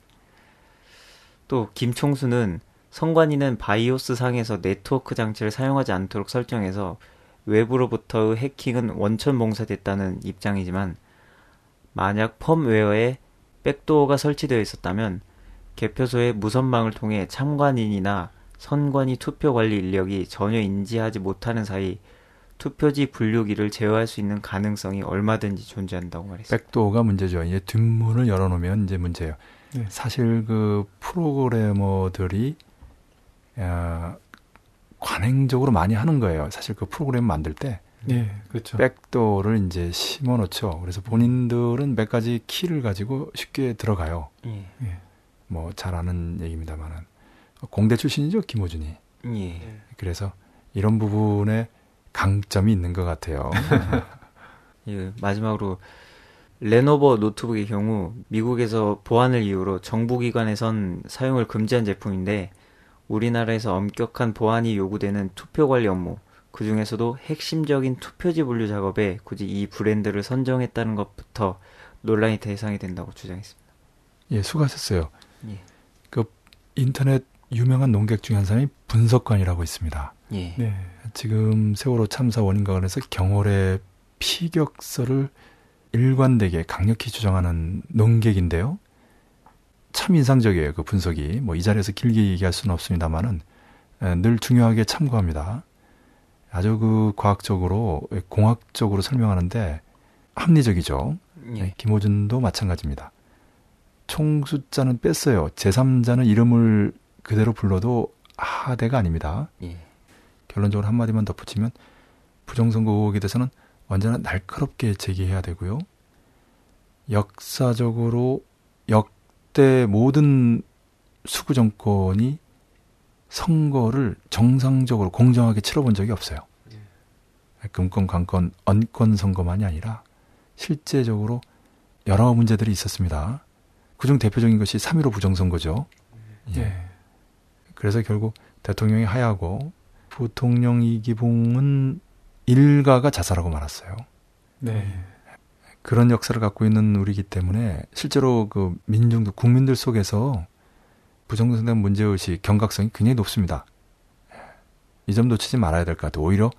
또 김총수는 선관위는 바이오스 상에서 네트워크 장치를 사용하지 않도록 설정해서 외부로부터의 해킹은 원천 봉쇄됐다는 입장이지만 만약 펌웨어에 백도어가 설치되어 있었다면 개표소의 무선망을 통해 참관인이나 선관위 투표관리 인력이 전혀 인지하지 못하는 사이 투표지 분류기를 제어할 수 있는 가능성이 얼마든지 존재한다고 말했습니다. 백도어가 문제죠. 이제 뒷문을 열어놓으면 이제 문제예요. 네. 사실 그 프로그래머들이 어, 관행적으로 많이 하는 거예요. 사실 그 프로그램 만들 때 네, 그렇죠. 백도어를 이제 심어놓죠. 그래서 본인들은 몇 가지 키를 가지고 쉽게 들어가요. 예. 예. 뭐 잘 아는 얘기입니다만은 공대 출신이죠, 김호준이. 예. 그래서 이런 부분에 강점이 있는 것 같아요. 예, 마지막으로 레노버 노트북의 경우 미국에서 보안을 이유로 정부기관에선 사용을 금지한 제품인데 우리나라에서 엄격한 보안이 요구되는 투표 관리 업무, 그 중에서도 핵심적인 투표지 분류 작업에 굳이 이 브랜드를 선정했다는 것부터 논란이 대상이 된다고 주장했습니다. 예, 수고하셨어요. 예. 그 인터넷 유명한 논객 중에 한 사람이 분석관이라고 있습니다. 예. 네. 지금 세월호 참사 원인과 관련해서 경홀의 피격설을 일관되게 강력히 주장하는 논객인데요. 참 인상적이에요. 그 분석이. 뭐 이 자리에서 길게 얘기할 수는 없습니다만은 늘 중요하게 참고합니다. 아주 그 과학적으로 공학적으로 설명하는데 합리적이죠. 예. 김호준도 마찬가지입니다. 총 숫자는 뺐어요. 제삼자는 이름을 그대로 불러도 하대가 아닙니다. 예. 결론적으로 한마디만 덧붙이면 부정선거 의혹에 대해서는 언제나 날카롭게 제기해야 되고요. 역사적으로 역대 모든 수구 정권이 선거를 정상적으로 공정하게 치러본 적이 없어요. 금권, 강권, 언권 선거만이 아니라 실제적으로 여러 문제들이 있었습니다. 그중 대표적인 것이 삼일오 부정선거죠. 예. 네. 그래서 결국 대통령이 하야하고 부통령 이기붕은 일가가 자살하고 말았어요. 네. 그런 역사를 갖고 있는 우리이기 때문에 실제로 그 민중들, 국민들 속에서 부정선거 문제의식, 경각성이 굉장히 높습니다. 이 점 놓치지 말아야 될 것 같아요. 오히려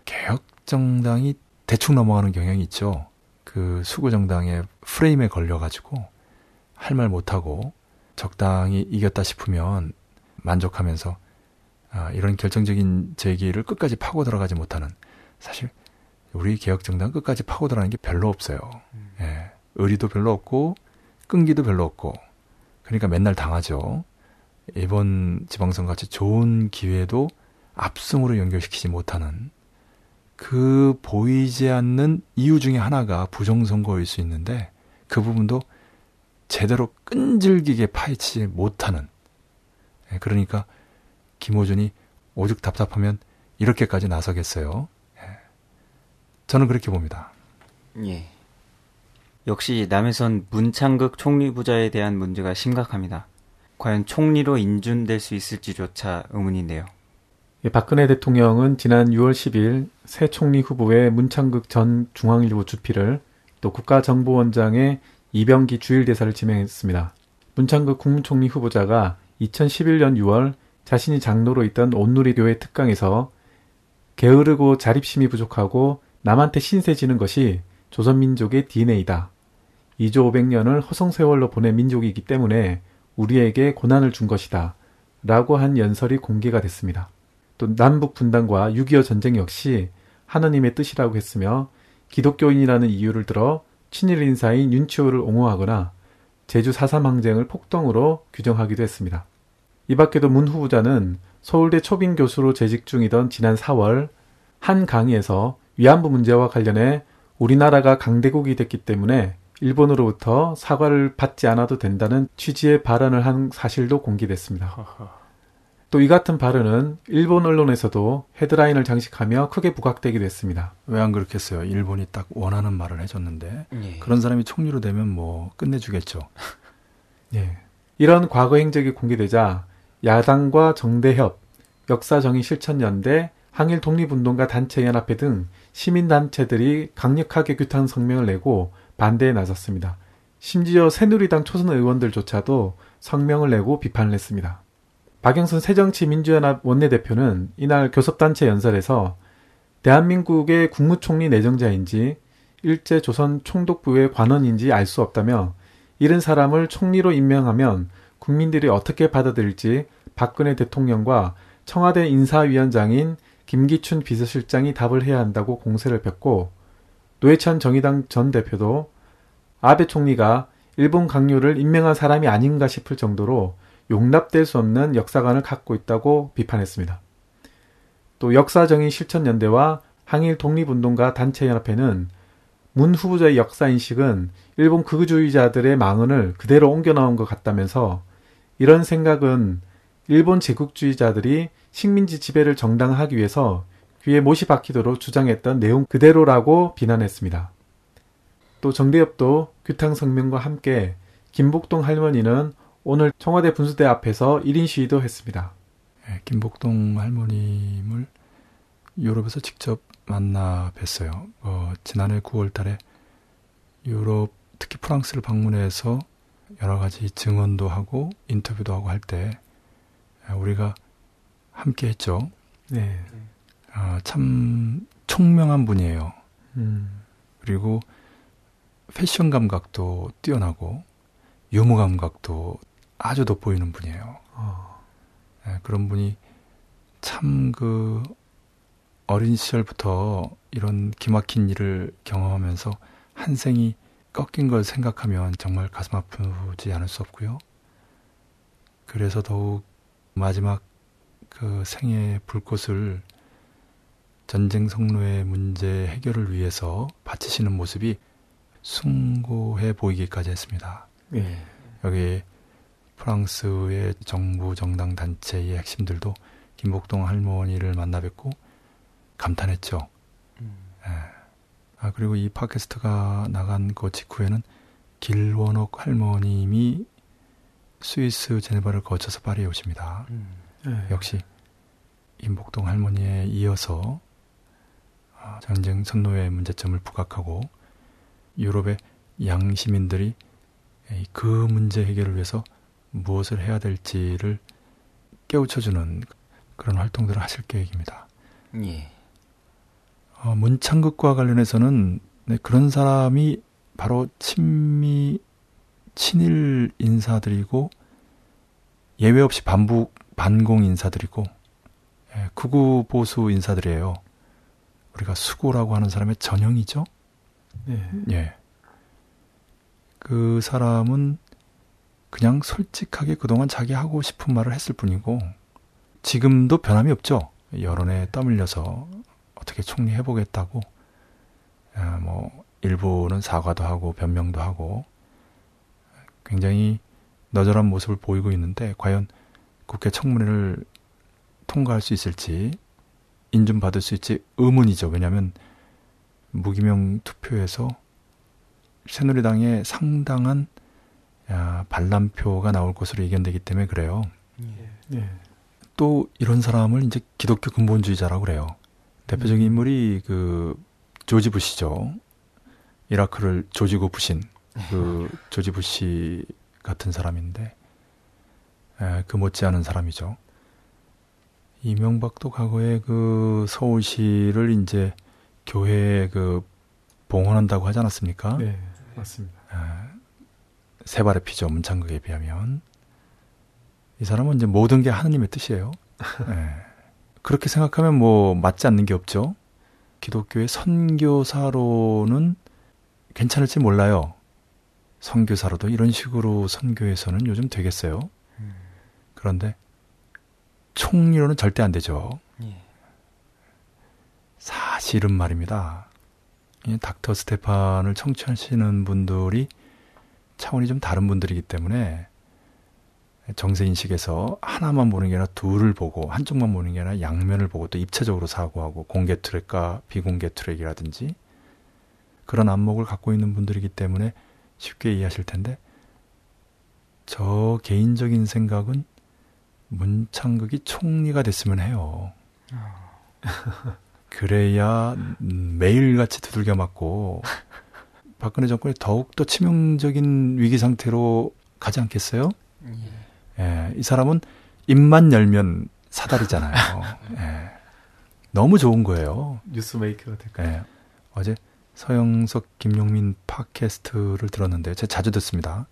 개혁정당이 대충 넘어가는 경향이 있죠. 그 수구정당의 프레임에 걸려가지고 할 말 못하고 적당히 이겼다 싶으면 만족하면서 아, 이런 결정적인 제기를 끝까지 파고 들어가지 못하는, 사실 우리 개혁정당 끝까지 파고 들어가는 게 별로 없어요. 음. 예, 의리도 별로 없고 끈기도 별로 없고, 그러니까 맨날 당하죠. 이번 지방선거 같이 좋은 기회도 압승으로 연결시키지 못하는, 그 보이지 않는 이유 중에 하나가 부정선거일 수 있는데 그 부분도 제대로 끈질기게 파헤치지 못하는, 예, 그러니까 김호준이 오죽 답답하면 이렇게까지 나서겠어요. 예. 저는 그렇게 봅니다. 예. 역시 남해선 문창극 총리 부자에 대한 문제가 심각합니다. 과연 총리로 인준될 수 있을지조차 의문인데요. 예, 박근혜 대통령은 지난 유월 십일 새 총리 후보의 문창극 전 중앙일보 주필을, 또 국가정보원장의 이병기 주일대사를 지명했습니다. 문창극 국무총리 후보자가 이천십일 년 유월 자신이 장로로 있던 온누리교회 특강에서 게으르고 자립심이 부족하고 남한테 신세 지는 것이 조선민족의 디엔에이다. 이조 오백 년을 허송세월로 보낸 민족이기 때문에 우리에게 고난을 준 것이다. 라고 한 연설이 공개가 됐습니다. 또 남북 분단과 육이오 전쟁 역시 하느님의 뜻이라고 했으며 기독교인이라는 이유를 들어 친일 인사인 윤치호를 옹호하거나 제주 사삼 항쟁을 폭동으로 규정하기도 했습니다. 이 밖에도 문 후보자는 서울대 초빙 교수로 재직 중이던 지난 사월 한 강의에서 위안부 문제와 관련해 우리나라가 강대국이 됐기 때문에 일본으로부터 사과를 받지 않아도 된다는 취지의 발언을 한 사실도 공개됐습니다. 또 이 같은 발언은 일본 언론에서도 헤드라인을 장식하며 크게 부각되기도 했습니다. 왜 안 그렇겠어요? 일본이 딱 원하는 말을 해줬는데 예. 그런 사람이 총리로 되면 뭐 끝내주겠죠. 예. 이런 과거 행적이 공개되자 야당과 정대협, 역사정의실천연대, 항일독립운동가 단체연합회 등 시민단체들이 강력하게 규탄 성명을 내고 반대에 나섰습니다. 심지어 새누리당 초선 의원들조차도 성명을 내고 비판을 했습니다. 박영선 새정치민주연합 원내대표는 이날 교섭단체 연설에서 대한민국의 국무총리 내정자인지 일제조선 총독부의 관원인지 알 수 없다며 이런 사람을 총리로 임명하면 국민들이 어떻게 받아들일지 박근혜 대통령과 청와대 인사위원장인 김기춘 비서실장이 답을 해야 한다고 공세를 폈고, 노회찬 정의당 전 대표도 아베 총리가 일본 강요를 임명한 사람이 아닌가 싶을 정도로 용납될 수 없는 역사관을 갖고 있다고 비판했습니다. 또 역사정의실천연대와 항일독립운동가 단체연합회는 문 후보자의 역사인식은 일본 극우주의자들의 망언을 그대로 옮겨 나온 것 같다면서 이런 생각은 일본 제국주의자들이 식민지 지배를 정당화하기 위해서 귀에 못이 박히도록 주장했던 내용 그대로라고 비난했습니다. 또 정대협도 규탄 성명과 함께 김복동 할머니는 오늘 청와대 분수대 앞에서 일 인 시위도 했습니다. 네, 김복동 할머님을 유럽에서 직접 만나 뵀어요. 어, 지난해 구월 달에 유럽, 특히 프랑스를 방문해서 여러 가지 증언도 하고 인터뷰도 하고 할 때 우리가 함께 했죠. 네. 어, 참 총명한 분이에요. 음. 그리고 패션 감각도 뛰어나고 유머 감각도 아주 돋보이는 분이에요. 어. 네, 그런 분이 참 그 어린 시절부터 이런 기막힌 일을 경험하면서 한 생이 꺾인 걸 생각하면 정말 가슴 아프지 않을 수 없고요. 그래서 더욱 마지막 그 생의 불꽃을 전쟁 성노의 문제 해결을 위해서 바치시는 모습이 숭고해 보이기까지 했습니다. 네. 여기 프랑스의 정부 정당 단체의 핵심들도 김복동 할머니를 만나 뵙고 감탄했죠. 음. 예. 아, 그리고 이 팟캐스트가 나간 그 직후에는 길원옥 할머님이 스위스 제네바를 거쳐서 파리에 오십니다. 음. 네. 역시 김복동 할머니에 이어서 전쟁 선노의 문제점을 부각하고 유럽의 양시민들이 그 문제 해결을 위해서 무엇을 해야 될지를 깨우쳐주는 그런 활동들을 하실 계획입니다. 예. 어, 문창극과 관련해서는 네, 그런 사람이 바로 친미, 친일 인사들이고 예외 없이 반북, 반공 인사들이고 예, 극우 보수 인사들이에요. 우리가 수고라고 하는 사람의 전형이죠. 네. 예. 그 사람은 그냥 솔직하게 그동안 자기 하고 싶은 말을 했을 뿐이고 지금도 변함이 없죠. 여론에 떠밀려서 어떻게 총리 해보겠다고 아, 뭐 일부는 사과도 하고 변명도 하고 굉장히 너절한 모습을 보이고 있는데 과연 국회 청문회를 통과할 수 있을지 인준받을 수 있을지 의문이죠. 왜냐하면 무기명 투표에서 새누리당에 상당한 야, 반란표가 나올 것으로 예견되기 때문에 그래요. 네. 또 이런 사람을 이제 기독교 근본주의자라고 그래요. 대표적인 인물이 그 조지 부시죠. 이라크를 조지고 부신 그 조지 부시 같은 사람인데 에, 그 못지않은 사람이죠. 이명박도 과거에 그 서울시를 이제 교회에 그 봉헌한다고 하지 않았습니까? 네, 맞습니다. 에, 세 발의 피죠. 문창극에 비하면. 이 사람은 이제 모든 게 하느님의 뜻이에요. 에, 그렇게 생각하면 뭐 맞지 않는 게 없죠. 기독교의 선교사로는 괜찮을지 몰라요. 선교사로도 이런 식으로 선교해서는 요즘 되겠어요? 음. 그런데 총리로는 절대 안 되죠. 예. 사실은 말입니다. 이 닥터 스테판을 청취하시는 분들이 차원이 좀 다른 분들이기 때문에 정세인식에서 하나만 보는 게 아니라 둘을 보고 한쪽만 보는 게 아니라 양면을 보고 또 입체적으로 사고하고 공개 트랙과 비공개 트랙이라든지 그런 안목을 갖고 있는 분들이기 때문에 쉽게 이해하실 텐데 저 개인적인 생각은 문창극이 총리가 됐으면 해요. 그래야 매일같이 두들겨 맞고 박근혜 정권이 더욱더 치명적인 위기 상태로 가지 않겠어요? 예, 이 사람은 입만 열면 사다리잖아요. 예, 너무 좋은 거예요. 뉴스메이커가 될까요? 예, 어제 서영석, 김용민 팟캐스트를 들었는데 제가 자주 듣습니다.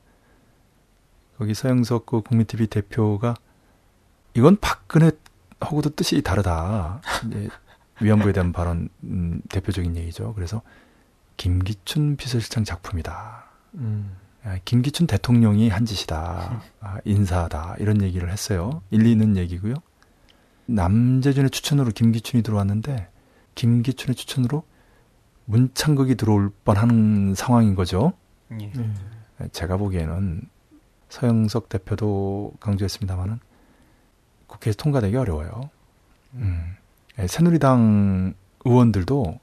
거기 서영석 그 국민티비 대표가 이건 박근혜하고도 뜻이 다르다. 이제 위안부에 대한 발언 음, 대표적인 얘기죠. 그래서 김기춘 비서실장 작품이다. 음. 아, 김기춘 대통령이 한 짓이다. 아, 인사다. 이런 얘기를 했어요. 일리 있는 얘기고요. 남재준의 추천으로 김기춘이 들어왔는데 김기춘의 추천으로 문창극이 들어올 뻔하는 상황인 거죠. 예. 음. 제가 보기에는 서영석 대표도 강조했습니다마는 국회에서 통과되기 어려워요. 음. 새누리당 의원들도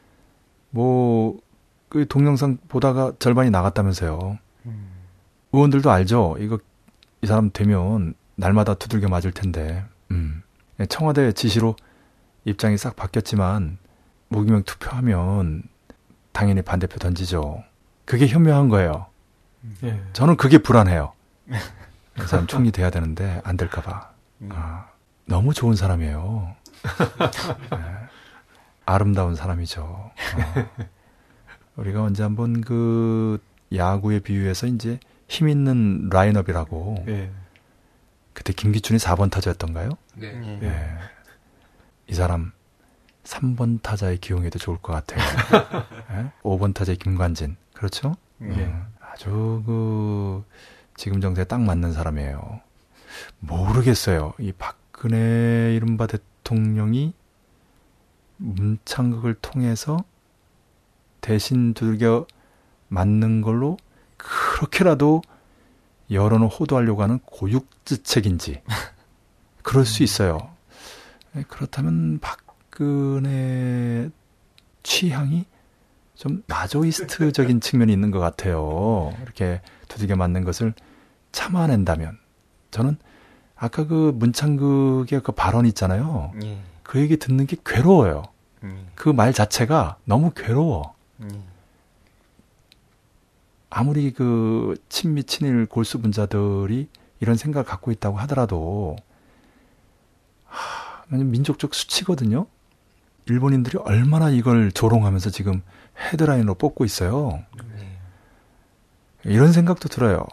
뭐 그 동영상 보다가 절반이 나갔다면서요. 음. 의원들도 알죠. 이거 이 사람 되면 날마다 두들겨 맞을 텐데. 음. 청와대 지시로 입장이 싹 바뀌었지만 무기명 투표하면 당연히 반대표 던지죠. 그게 현명한 거예요. 예. 저는 그게 불안해요. 그 사람 총리 돼야 되는데 안 될까 봐. 음. 아, 너무 좋은 사람이에요. 네. 아름다운 사람이죠. 어. 우리가 언제 한번 그 야구에 비유해서 이제 힘 있는 라인업이라고. 예. 그때 김기춘이 사 번 타자였던가요? 네. 예. 네. 이 사람 삼 번 타자에 기용해도 좋을 것 같아요. 네? 오 번 타자에 김관진. 그렇죠? 예. 음, 아주 그 지금 정세에 딱 맞는 사람이에요. 모르겠어요. 이 박근혜 이른바 대통령이 문창극을 통해서 대신 두들겨 맞는 걸로 그렇게라도 여론을 호도하려고 하는 고육지책인지 그럴 수 있어요. 그렇다면 박근혜 취향이 좀 마조이스트적인 측면이 있는 것 같아요. 이렇게 두들겨 맞는 것을 참아낸다면. 저는 아까 그 문창극의 그 발언 있잖아요. 예. 그 얘기 듣는 게 괴로워요. 예. 그 말 자체가 너무 괴로워. 예. 아무리 그 친미 친일 골수 분자들이 이런 생각을 갖고 있다고 하더라도 하, 민족적 수치거든요. 일본인들이 얼마나 이걸 조롱하면서 지금 헤드라인으로 뽑고 있어요. 예. 이런 생각도 들어요.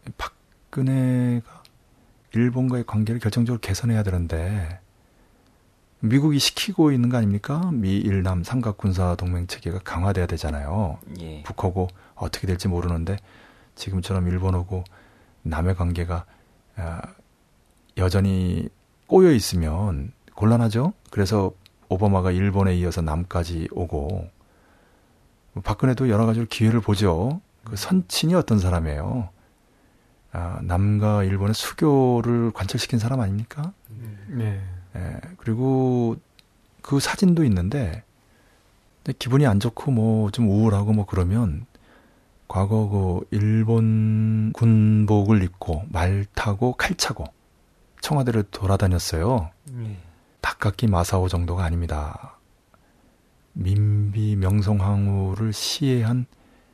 박근혜가 일본과의 관계를 결정적으로 개선해야 되는데 미국이 시키고 있는 거 아닙니까? 미일남 삼각군사동맹 체계가 강화돼야 되잖아요. 예. 북하고 어떻게 될지 모르는데 지금처럼 일본하고 남의 관계가 여전히 꼬여 있으면 곤란하죠. 그래서 오바마가 일본에 이어서 남까지 오고 박근혜도 여러 가지로 기회를 보죠. 그 선친이 어떤 사람이에요? 아, 남과 일본의 수교를 관철시킨 사람 아닙니까? 네. 예, 그리고 그 사진도 있는데 근데 기분이 안 좋고 뭐 좀 우울하고 뭐 그러면 과거 그 일본 군복을 입고 말 타고 칼 차고 청와대를 돌아다녔어요. 예. 다카키 마사오 정도가 아닙니다. 민비 명성황후를 시해한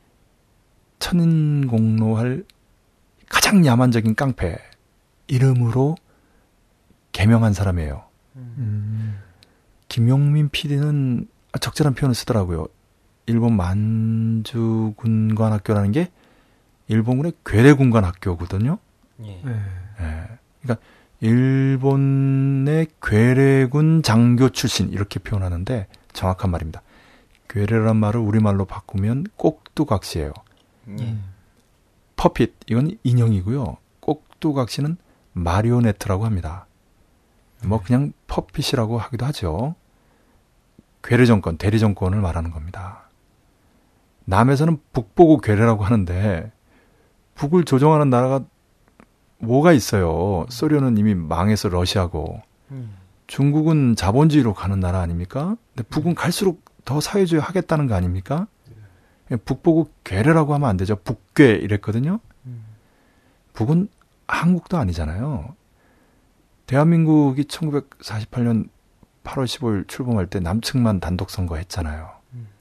천인공로할 가장 야만적인 깡패 이름으로 개명한 사람이에요. 음. 김용민 피디는 적절한 표현을 쓰더라고요. 일본 만주군관학교라는 게 일본군의 괴뢰군관학교거든요. 예. 네. 예. 그러니까 일본의 괴뢰군 장교 출신 이렇게 표현하는데 정확한 말입니다. 괴뢰란 말을 우리말로 바꾸면 꼭두각시예요. 예. 퍼핏, 이건 인형이고요. 꼭두각시는 마리오네트라고 합니다. 뭐 그냥 퍼핏이라고 하기도 하죠. 괴뢰정권, 대리정권을 말하는 겁니다. 남에서는 북보고 괴뢰라고 하는데 북을 조종하는 나라가 뭐가 있어요. 소련은 이미 망해서 러시아고 중국은 자본주의로 가는 나라 아닙니까? 근데 북은 갈수록 더 사회주의 하겠다는 거 아닙니까? 북보고 괴뢰라고 하면 안 되죠. 북괴 이랬거든요. 북은 한국도 아니잖아요. 대한민국이 천구백사십팔 년 팔월 십오일 출범할 때 남측만 단독 선거했잖아요.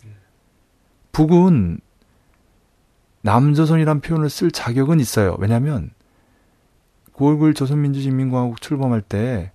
북은 남조선이란 표현을 쓸 자격은 있어요. 왜냐하면 구월 구일 조선민주주의인민공화국 출범할 때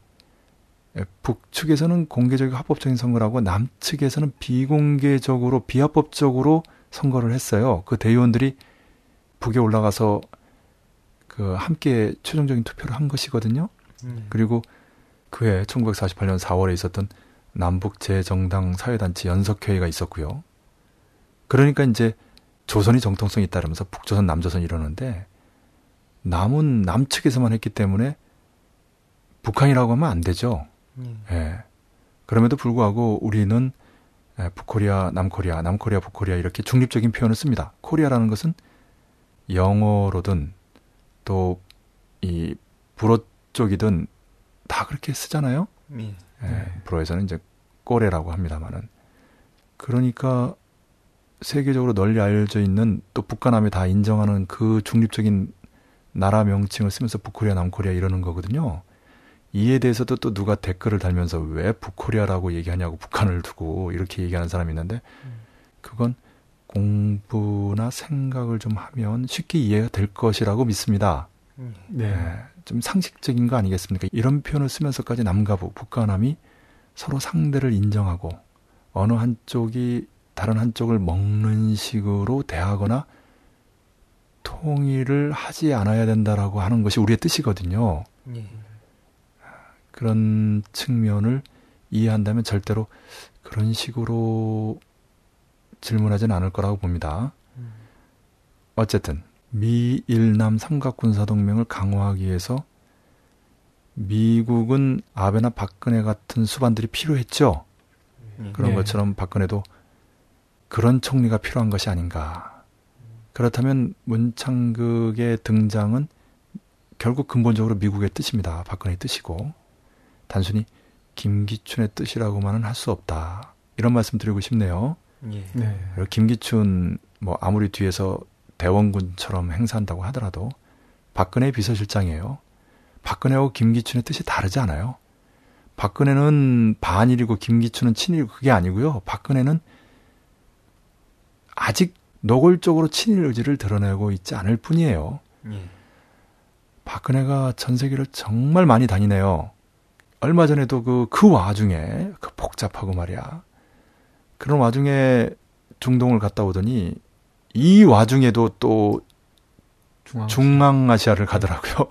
북측에서는 공개적이고 합법적인 선거를 하고 남측에서는 비공개적으로 비합법적으로 선거를 했어요. 그 대의원들이 북에 올라가서 그 함께 최종적인 투표를 한 것이거든요. 음. 그리고 그해 천구백사십팔 년 사월에 있었던 남북 재정당 사회단체 연석회의가 있었고요. 그러니까 이제 조선이 정통성이 있다면서 북조선, 남조선 이러는데 남은 남측에서만 했기 때문에 북한이라고 하면 안 되죠. 음. 예. 그럼에도 불구하고 우리는 북코리아, 남코리아, 남코리아, 북코리아 이렇게 중립적인 표현을 씁니다. 코리아라는 것은 영어로든 또 이 불어 쪽이든 다 그렇게 쓰잖아요. 음. 예. 불어에서는 이제 꼬레라고 합니다만은. 그러니까 세계적으로 널리 알려져 있는 또 북과 남이 다 인정하는 그 중립적인 나라 명칭을 쓰면서 북코리아, 남코리아 이러는 거거든요. 이에 대해서도 또 누가 댓글을 달면서 왜 북코리아라고 얘기하냐고 북한을 두고 이렇게 얘기하는 사람이 있는데 그건 공부나 생각을 좀 하면 쉽게 이해가 될 것이라고 믿습니다. 네. 네, 좀 상식적인 거 아니겠습니까? 이런 표현을 쓰면서까지 남과 북, 북과 남이 서로 상대를 인정하고 어느 한쪽이 다른 한쪽을 먹는 식으로 대하거나 통일을 하지 않아야 된다라고 하는 것이 우리의 뜻이거든요. 네. 그런 측면을 이해한다면 절대로 그런 식으로 질문하지는 않을 거라고 봅니다. 어쨌든 미일남 삼각군사동맹을 강화하기 위해서 미국은 아베나 박근혜 같은 수반들이 필요했죠. 그런 네. 것처럼 박근혜도 그런 총리가 필요한 것이 아닌가. 그렇다면 문창극의 등장은 결국 근본적으로 미국의 뜻입니다. 박근혜의 뜻이고 단순히 김기춘의 뜻이라고만은 할 수 없다. 이런 말씀 드리고 싶네요. 예. 네. 김기춘 뭐 아무리 뒤에서 대원군처럼 행사한다고 하더라도 박근혜 비서실장이에요. 박근혜하고 김기춘의 뜻이 다르지 않아요. 박근혜는 반일이고 김기춘은 친일이고 그게 아니고요. 박근혜는 아직 노골적으로 친일 의지를 드러내고 있지 않을 뿐이에요. 예. 박근혜가 전 세계를 정말 많이 다니네요. 얼마 전에도 그, 그 와중에, 그 복잡하고 말이야. 그런 와중에 중동을 갔다 오더니, 이 와중에도 또 중앙아시아. 중앙아시아를 가더라고요.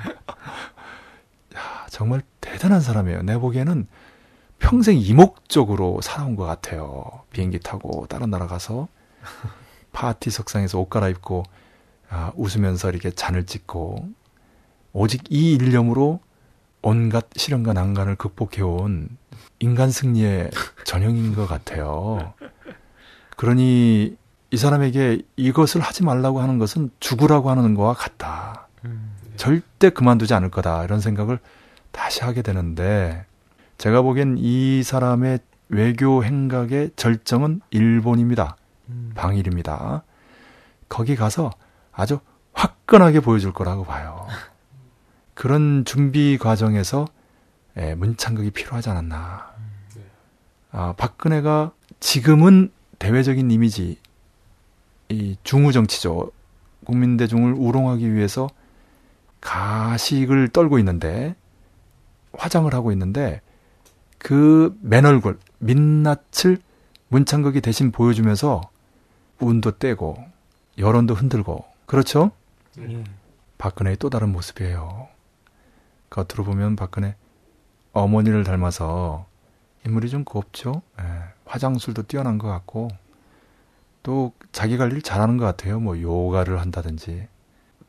야, 정말 대단한 사람이에요. 내 보기에는 평생 이목적으로 살아온 것 같아요. 비행기 타고 다른 나라 가서 파티 석상에서 옷 갈아입고 아, 웃으면서 이렇게 잔을 찍고 오직 이 일념으로 온갖 시련과 난간을 극복해온 인간 승리의 전형인 것 같아요. 그러니 이 사람에게 이것을 하지 말라고 하는 것은 죽으라고 하는 것과 같다. 음, 네. 절대 그만두지 않을 거다. 이런 생각을 다시 하게 되는데 제가 보기엔 이 사람의 외교 행각의 절정은 일본입니다. 음. 방일입니다. 거기 가서 아주 화끈하게 보여줄 거라고 봐요. 그런 준비 과정에서 예, 문창극이 필요하지 않았나. 아, 박근혜가 지금은 대외적인 이미지, 이 중우 정치죠. 국민 대중을 우롱하기 위해서 가식을 떨고 있는데, 화장을 하고 있는데, 그 맨얼굴, 민낯을 문창극이 대신 보여주면서 운도 떼고, 여론도 흔들고, 그렇죠? 예. 박근혜의 또 다른 모습이에요. 겉으로 보면 박근혜 어머니를 닮아서 인물이 좀 곱죠. 예, 화장술도 뛰어난 것 같고 또 자기 관리를 잘하는 것 같아요. 뭐 요가를 한다든지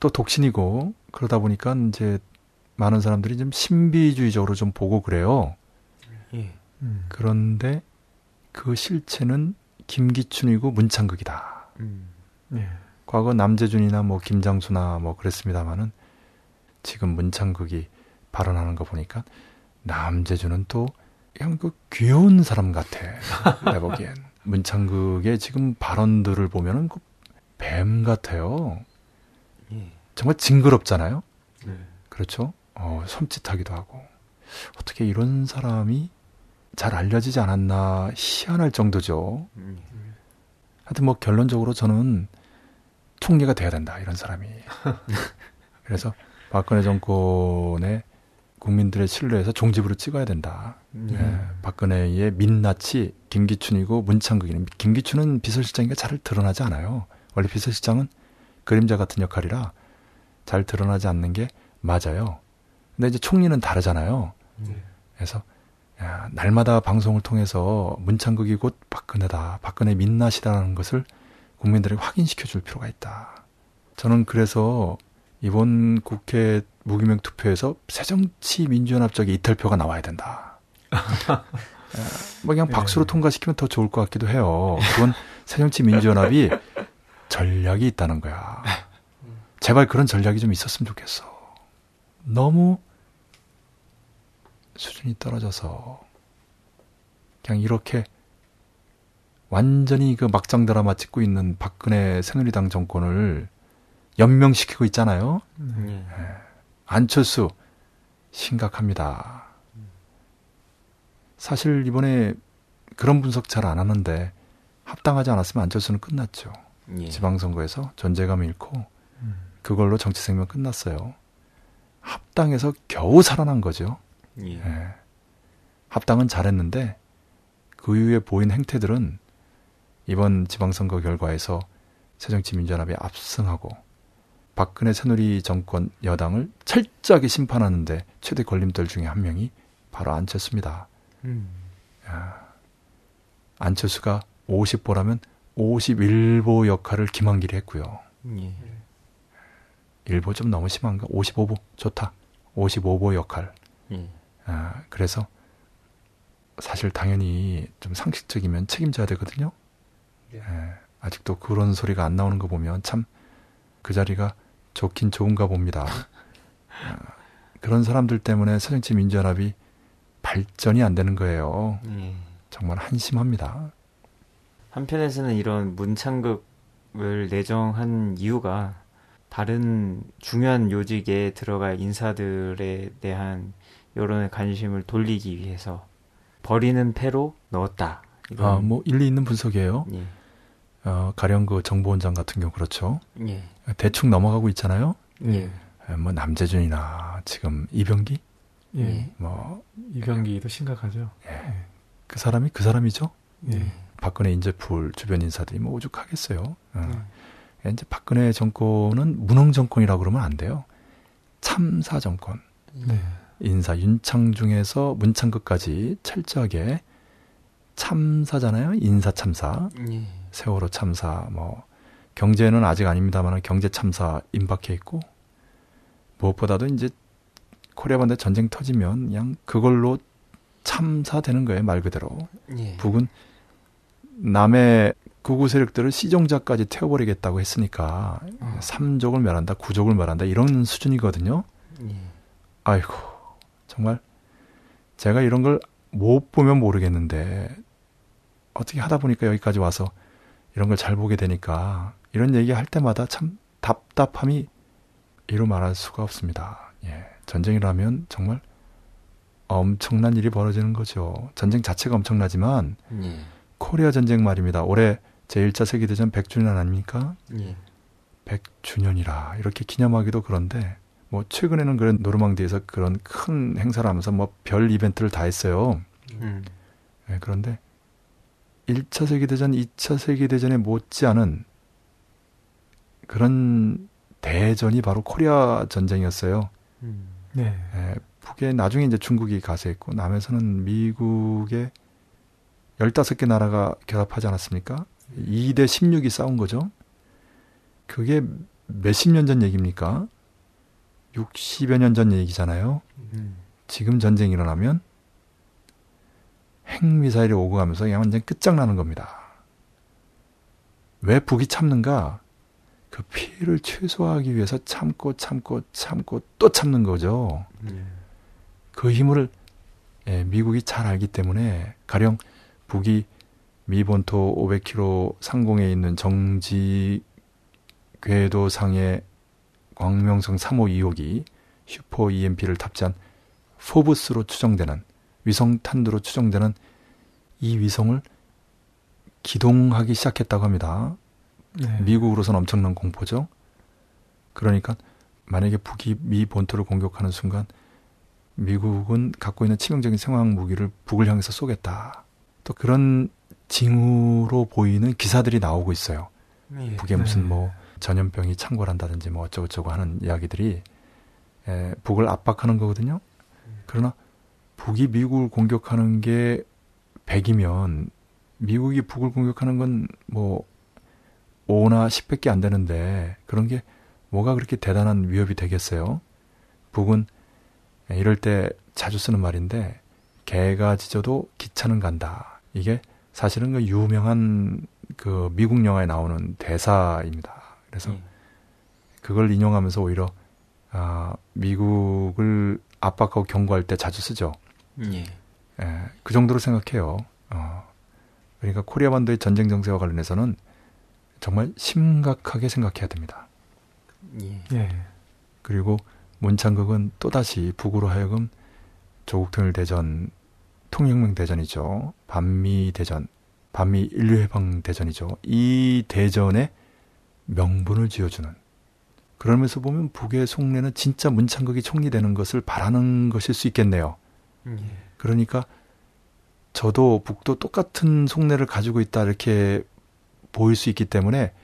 또 독신이고 그러다 보니까 이제 많은 사람들이 좀 신비주의적으로 좀 보고 그래요. 예. 음. 그런데 그 실체는 김기춘이고 문창극이다. 음. 예. 과거 남재준이나 뭐 김장수나 뭐 그랬습니다만은 지금 문창극이 발언하는 거 보니까 남재준은 또 그냥 그 귀여운 사람 같아. 내 보기엔. 문창극의 지금 발언들을 보면은 그 뱀 같아요. 예. 정말 징그럽잖아요. 네. 그렇죠? 어, 섬찟하기도 하고. 어떻게 이런 사람이 잘 알려지지 않았나 희한할 정도죠. 음. 하여튼 뭐 결론적으로 저는 총리가 돼야 된다. 이런 사람이. 그래서 박근혜 정권의 국민들의 신뢰에서 종지부를 찍어야 된다. 음. 예, 박근혜의 민낯이 김기춘이고 문창극이는 김기춘은 비서실장이니까 잘 드러나지 않아요. 원래 비서실장은 그림자 같은 역할이라 잘 드러나지 않는 게 맞아요. 근데 이제 총리는 다르잖아요. 음. 그래서 야, 날마다 방송을 통해서 문창극이 곧 박근혜다. 박근혜 민낯이다라는 것을 국민들에게 확인시켜 줄 필요가 있다. 저는 그래서 이번 국회 무기명 투표에서 새정치민주연합 쪽에 이탈표가 나와야 된다. 뭐 그냥 박수로 네. 통과시키면 더 좋을 것 같기도 해요. 그건 새정치민주연합이 전략이 있다는 거야. 제발 그런 전략이 좀 있었으면 좋겠어. 너무 수준이 떨어져서 그냥 이렇게 완전히 그 막장 드라마 찍고 있는 박근혜 새누리당 정권을 연명시키고 있잖아요. 예. 안철수 심각합니다. 사실 이번에 그런 분석 잘 안 하는데 합당하지 않았으면 안철수는 끝났죠. 예. 지방선거에서 존재감을 잃고 음. 그걸로 정치 생명 끝났어요. 합당에서 겨우 살아난 거죠. 예. 예. 합당은 잘했는데 그 이후에 보인 행태들은 이번 지방선거 결과에서 새정치민주연합이 압승하고 박근혜 새누리 정권 여당을 철저하게 심판하는데 최대 걸림돌 중에 한 명이 바로 안철수입니다. 음. 야, 안철수가 오십 보라면 오십일 보 역할을 김한길이 했고요. 예. 일 보 좀 너무 심한가? 오십오 보 좋다. 오십오 보 역할. 예. 아, 그래서 사실 당연히 좀 상식적이면 책임져야 되거든요. 예. 예, 아직도 그런 소리가 안 나오는 거 보면 참 그 자리가 좋긴 좋은가 봅니다. 아, 그런 사람들 때문에 새정치민주연합이 발전이 안 되는 거예요. 예. 정말 한심합니다. 한편에서는 이런 문창극을 내정한 이유가 다른 중요한 요직에 들어갈 인사들에 대한 여론의 관심을 돌리기 위해서 버리는 패로 넣었다. 이런. 아, 뭐 일리 있는 분석이에요. 예. 어, 가령 그 정보원장 같은 경우 그렇죠. 예. 대충 넘어가고 있잖아요. 예. 예, 뭐 남재준이나 지금 이병기, 예. 예. 뭐 이병기도 심각하죠. 그 사람이 그 사람이죠. 예. 박근혜 인재풀 주변 인사들이 뭐 오죽하겠어요. 어. 예. 이제 박근혜 정권은 무능 정권이라고 그러면 안 돼요. 참사 정권. 네. 인사 윤창중에서 문창극까지 철저하게 참사잖아요. 인사 참사, 예. 세월호 참사, 뭐 경제는 아직 아닙니다만 경제 참사 임박해 있고 무엇보다도 이제 코리아 반대 전쟁 터지면 그냥 그걸로 참사되는 거예요. 말 그대로. 예. 북은 남의 극우 세력들을 시종자까지 태워버리겠다고 했으니까 어. 삼족을 멸한다, 구족을 멸한다 이런 수준이거든요. 예. 아이고 정말 제가 이런 걸 못 보면 모르겠는데 어떻게 하다 보니까 여기까지 와서 이런 걸 잘 보게 되니까 이런 얘기 할 때마다 참 답답함이 이루 말할 수가 없습니다. 예, 전쟁이라면 정말 엄청난 일이 벌어지는 거죠. 전쟁 자체가 엄청나지만 예. 코리아 전쟁 말입니다. 올해 제일 차 세계대전 백 주년 아닙니까? 예. 백 주년이라 이렇게 기념하기도 그런데 뭐 최근에는 그런 노르망디에서 그런 큰 행사를 하면서 뭐 별 이벤트를 다 했어요. 음. 네, 그런데 일 차 세계대전, 이 차 세계대전에 못지않은 그런 대전이 바로 코리아 전쟁이었어요. 음. 네. 예, 북에 나중에 이제 중국이 가세했고 남에서는 미국의 열다섯 개 나라가 결합하지 않았습니까? 이 대 십육이 싸운 거죠. 그게 몇십 년 전 얘기입니까? 육십여 년 전 얘기잖아요. 음. 지금 전쟁이 일어나면 핵미사일이 오고 가면서 그냥 완전 끝장나는 겁니다. 왜 북이 참는가? 그 피해를 최소화하기 위해서 참고 참고 참고 또 참는 거죠. 음. 그 힘을 예, 미국이 잘 알기 때문에 가령 북이 미 본토 오백 킬로미터 상공에 있는 정지 궤도상의 광명성 삼 호 이 호기 슈퍼 이엠피를 탑재한 포브스로 추정되는 위성 탄두로 추정되는 이 위성을 기동하기 시작했다고 합니다. 네. 미국으로서는 엄청난 공포죠. 그러니까 만약에 북이 미 본토를 공격하는 순간 미국은 갖고 있는 치명적인 생화학 무기를 북을 향해서 쏘겠다. 또 그런 징후로 보이는 기사들이 나오고 있어요. 예. 북에 무슨 뭐 전염병이 창궐한다든지 뭐 어쩌고저쩌고 하는 이야기들이 에, 북을 압박하는 거거든요. 그러나 북이 미국을 공격하는 게 백이면 미국이 북을 공격하는 건 뭐 오나 십밖에 안 되는데 그런 게 뭐가 그렇게 대단한 위협이 되겠어요. 북은 이럴 때 자주 쓰는 말인데 개가 짖어도 기차는 간다. 이게 사실은 그 유명한 그 미국 영화에 나오는 대사입니다. 그래서 예. 그걸 인용하면서 오히려 아, 미국을 압박하고 경고할 때 자주 쓰죠. 예. 예, 그 정도로 생각해요. 어, 그러니까 코리아 반도의 전쟁 정세와 관련해서는 정말 심각하게 생각해야 됩니다. 예. 예. 그리고 문창극은 또다시 북으로 하여금 조국통일대전, 통일혁명대전이죠. 반미대전, 반미 인류해방대전이죠. 이 대전에 명분을 지어주는, 그러면서 보면 북의 속내는 진짜 문창극이 총리되는 것을 바라는 것일 수 있겠네요. 예. 그러니까 저도 북도 똑같은 속내를 가지고 있다 이렇게 보일 수 있기 때문에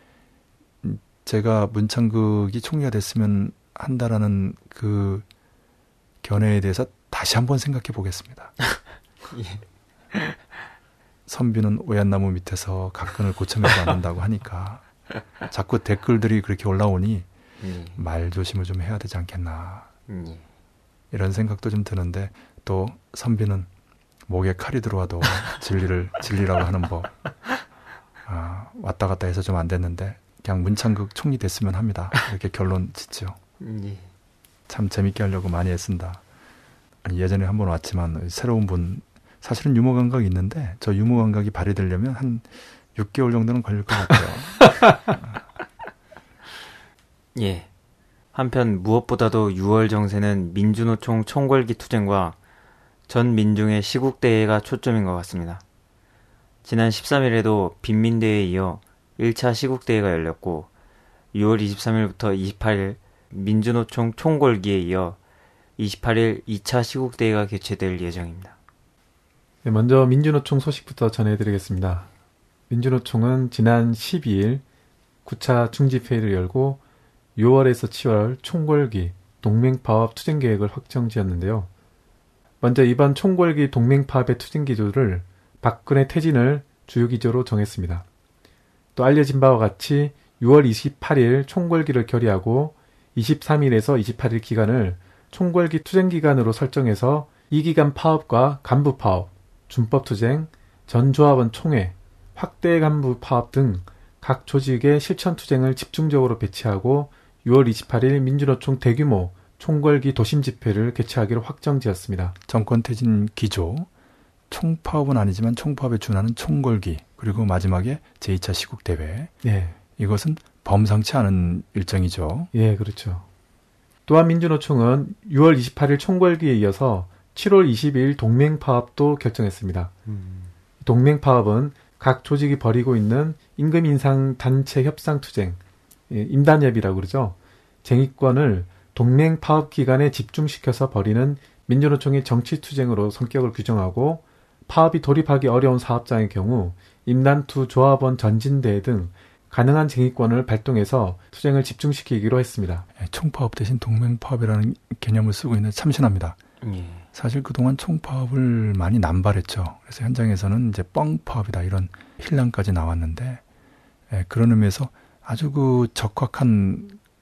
제가 문창극이 총리가 됐으면 한다라는 그 견해에 대해서 다시 한번 생각해 보겠습니다. 예. 선비는 오얏나무 밑에서 각근을 고쳐매지 않는다고 하니까 자꾸 댓글들이 그렇게 올라오니 예. 말 조심을 좀 해야 되지 않겠나 예. 이런 생각도 좀 드는데, 또 선비는 목에 칼이 들어와도 진리를 진리라고 하는 법, 아, 왔다 갔다 해서 좀 안 됐는데 그냥 문창극 총리 됐으면 합니다. 이렇게 결론 짓죠. 예. 참 재밌게 하려고 많이 애쓴다. 아니, 예전에 한번 왔지만 새로운 분, 사실은 유머 감각이 있는데 저 유머 감각이 발휘되려면 한 육 개월 정도는 걸릴 것 같아요. 예. 한편 무엇보다도 유월 정세는 민주노총 총궐기 투쟁과 전 민중의 시국대회가 초점인 것 같습니다. 지난 십삼 일에도 빈민대회에 이어 일 차 시국대회가 열렸고 유월 이십삼일부터 이십팔일 민주노총 총궐기에 이어 이십팔일 이 차 시국대회가 개최될 예정입니다. 네, 먼저 민주노총 소식부터 전해드리겠습니다. 민주노총은 지난 십이일 구 차 중집회의를 열고 유월에서 칠월 총궐기 동맹파업 투쟁계획을 확정지었는데요. 먼저 이번 총궐기 동맹파업의 투쟁기조를 박근혜 퇴진을 주요기조로 정했습니다. 또 알려진 바와 같이 유월 이십팔일 총궐기를 결의하고 이십삼일에서 이십팔일 기간을 총궐기 투쟁기간으로 설정해서 이 기간 파업과 간부파업, 준법투쟁, 전조합원 총회, 확대 간부 파업 등 각 조직의 실천투쟁을 집중적으로 배치하고 유월 이십팔일 민주노총 대규모 총궐기 도심집회를 개최하기로 확정지었습니다. 정권 퇴진 기조, 총파업은 아니지만 총파업에 준하는 총궐기, 그리고 마지막에 제이 차 시국대회. 예. 이것은 범상치 않은 일정이죠. 예, 그렇죠. 또한 민주노총은 유월 이십팔일 총궐기에 이어서 칠월 이십일 동맹파업도 결정했습니다. 음. 동맹파업은 각 조직이 벌이고 있는 임금 인상 단체 협상 투쟁, 임단협이라고 그러죠. 쟁의권을 동맹파업 기간에 집중시켜서 벌이는 민주노총의 정치투쟁으로 성격을 규정하고, 파업이 돌입하기 어려운 사업장의 경우 임단투 조합원 전진대회 등 가능한 쟁의권을 발동해서 투쟁을 집중시키기로 했습니다. 총파업 대신 동맹파업이라는 개념을 쓰고 있는데 참신합니다. 예. 사실 그동안 총파업을 많이 남발했죠. 그래서 현장에서는 이제 뻥파업이다 이런 힐난까지 나왔는데, 예, 그런 의미에서 아주 그 적확한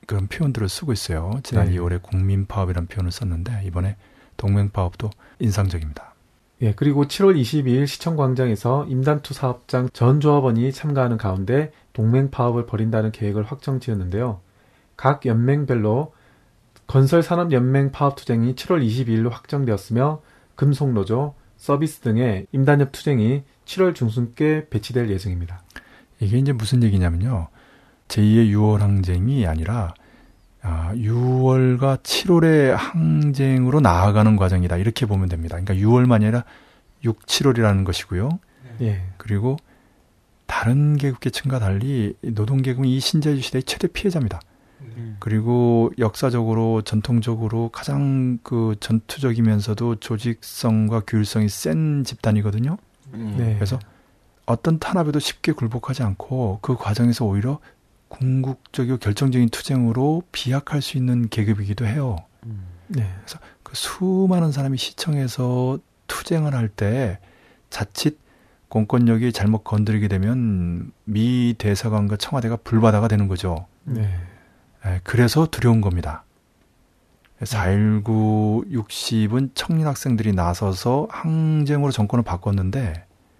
그런 표현들을 쓰고 있어요. 지난 네. 이월에 국민파업이라는 표현을 썼는데 이번에 동맹파업도 인상적입니다. 예, 그리고 칠월 이십이일 시청광장에서 임단투 사업장 전 조합원이 참가하는 가운데 동맹파업을 벌인다는 계획을 확정 지었는데요. 각 연맹별로 건설산업연맹 파업투쟁이 칠월 이십이일로 확정되었으며 금속노조, 서비스 등의 임단협 투쟁이 칠월 중순께 배치될 예정입니다. 이게 이제 무슨 얘기냐면요. 제이의 유월 항쟁이 아니라 아, 유월과 칠월의 항쟁으로 나아가는 과정이다. 이렇게 보면 됩니다. 그러니까 유월만이 아니라 육, 칠월이라는 것이고요. 예. 그리고 다른 계급계층과 달리 노동계급은 이 신자유주의 시대의 최대 피해자입니다. 음. 그리고 역사적으로 전통적으로 가장 그 전투적이면서도 조직성과 규율성이 센 집단이거든요. 음. 네. 그래서 어떤 탄압에도 쉽게 굴복하지 않고 그 과정에서 오히려 궁극적이고 결정적인 투쟁으로 비약할 수 있는 계급이기도 해요. 음. 네. 그래서 그 수많은 사람이 시청에서 투쟁을 할 때 자칫 공권력이 잘못 건드리게 되면 미 대사관과 청와대가 불바다가 되는 거죠. 네. 예, 그래서 두려운 겁니다. 사 일구 육십은 청년 학생들이 나서서 항쟁으로 정권을 바꿨는데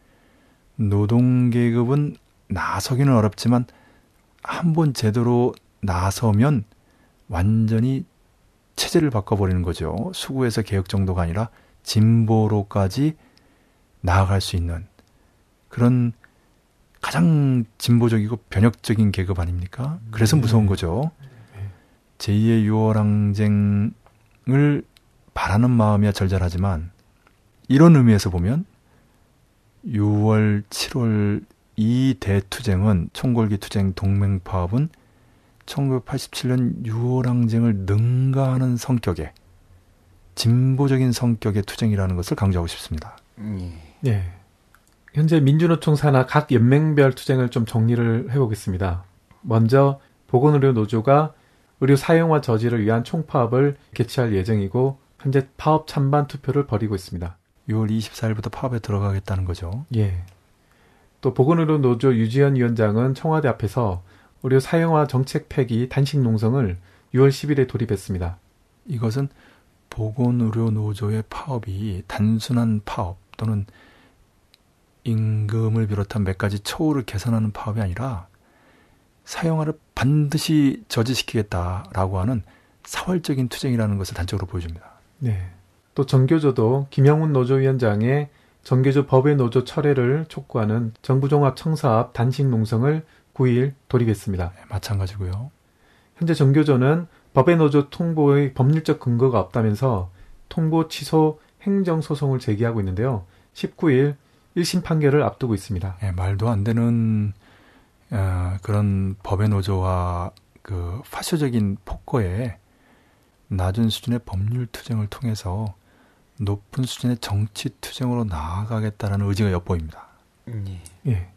노동계급은 나서기는 어렵지만 한번 제대로 나서면 완전히 체제를 바꿔버리는 거죠. 수구에서 개혁 정도가 아니라 진보로까지 나아갈 수 있는 그런 가장 진보적이고 변혁적인 계급 아닙니까? 그래서 무서운 거죠. 제이의 유월 항쟁을 바라는 마음이야 절절하지만 이런 의미에서 보면 유월, 칠월 이 대투쟁은 총궐기 투쟁 동맹파업은 천구백팔십칠년 유월 항쟁을 능가하는 성격의 진보적인 성격의 투쟁이라는 것을 강조하고 싶습니다. 예. 네. 현재 민주노총 산하 각 연맹별 투쟁을 좀 정리를 해보겠습니다. 먼저 보건의료노조가 의료 사용화 저지를 위한 총파업을 개최할 예정이고 현재 파업 찬반 투표를 벌이고 있습니다. 유월 이십사일부터 파업에 들어가겠다는 거죠. 예. 또 보건의료노조 유지연 위원장은 청와대 앞에서 의료 사용화 정책 폐기 단식 농성을 유월 십일에 돌입했습니다. 이것은 보건의료노조의 파업이 단순한 파업 또는 임금을 비롯한 몇 가지 처우를 개선하는 파업이 아니라 사용화를 반드시 저지시키겠다라고 하는 사활적인 투쟁이라는 것을 단적으로 보여줍니다. 네. 또 정교조도 김영훈 노조위원장의 정교조 법외 노조 철회를 촉구하는 정부종합청사 앞 단식 농성을 구일 돌입했습니다. 네, 마찬가지고요. 현재 정교조는 법외 노조 통보의 법률적 근거가 없다면서 통보 취소 행정소송을 제기하고 있는데요. 십구일 일 심 판결을 앞두고 있습니다. 네, 말도 안 되는 어, 그런 법외 노조와 그 파쇼적인 폭거에 낮은 수준의 법률 투쟁을 통해서 높은 수준의 정치 투쟁으로 나아가겠다는 의지가 엿보입니다. 예. 예.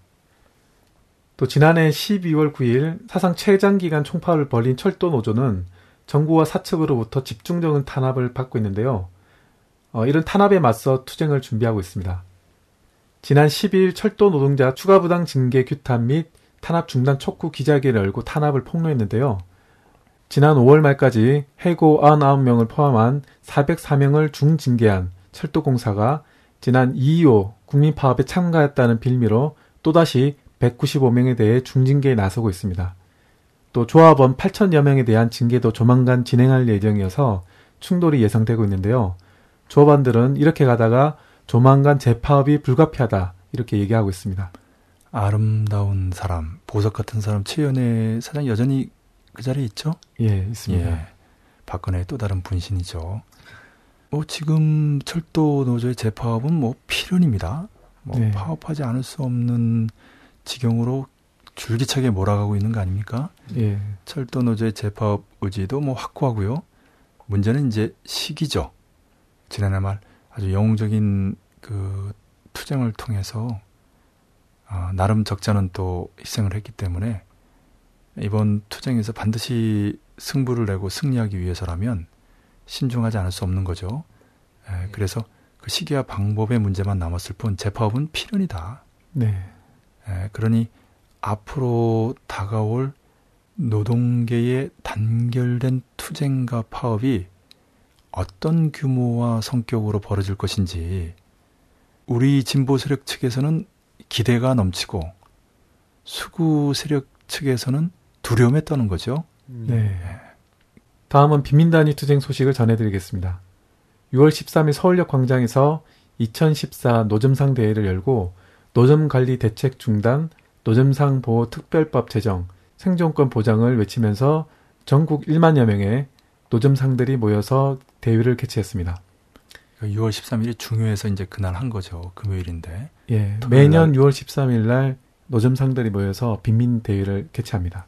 또 지난해 십이월 구일 사상 최장기간 총파업을 벌인 철도노조는 정부와 사측으로부터 집중적인 탄압을 받고 있는데요. 어, 이런 탄압에 맞서 투쟁을 준비하고 있습니다. 지난 십이일 철도 노동자 추가 부당 징계 규탄 및 탄압 중단 촉구 기자회견을 열고 탄압을 폭로했는데요. 지난 오월 말까지 해고 구십구 명을 포함한 사백사 명을 중징계한 철도공사가 지난 이이오 국민파업에 참가했다는 빌미로 또다시 백구십오 명에 대해 중징계에 나서고 있습니다. 또 조합원 팔천여 명에 대한 징계도 조만간 진행할 예정이어서 충돌이 예상되고 있는데요. 조합원들은 이렇게 가다가 조만간 재파업이 불가피하다 이렇게 얘기하고 있습니다. 아름다운 사람, 보석 같은 사람 최연애 사장 여전히 그 자리에 있죠? 예, 있습니다. 예, 박근혜의 또 다른 분신이죠. 뭐 지금 철도 노조의 재파업은 뭐 필연입니다. 뭐 네. 파업하지 않을 수 없는 지경으로 줄기차게 몰아가고 있는 거 아닙니까? 예, 철도 노조의 재파업 의지도 뭐 확고하고요. 문제는 이제 시기죠. 지난해 말 아주 영웅적인 그 투쟁을 통해서 아, 나름 적잖은 또 희생을 했기 때문에 이번 투쟁에서 반드시 승부를 내고 승리하기 위해서라면 신중하지 않을 수 없는 거죠. 에, 그래서 그 시기와 방법의 문제만 남았을 뿐 재파업은 필연이다. 네, 에, 그러니 앞으로 다가올 노동계의 단결된 투쟁과 파업이 어떤 규모와 성격으로 벌어질 것인지 우리 진보 세력 측에서는 기대가 넘치고 수구 세력 측에서는 두려움에 떠는 거죠. 네. 다음은 빈민단위 투쟁 소식을 전해드리겠습니다. 유월 십삼일 서울역 광장에서 이천십사 노점상 대회를 열고 노점관리 대책 중단, 노점상 보호 특별법 제정, 생존권 보장을 외치면서 전국 일만여 명의 노점상들이 모여서 대회를 개최했습니다. 유월 십삼일이 중요해서 이제 그날 한 거죠. 금요일인데. 예, 매년 유월 십삼일 날 노점상들이 모여서 빈민 대회를 개최합니다.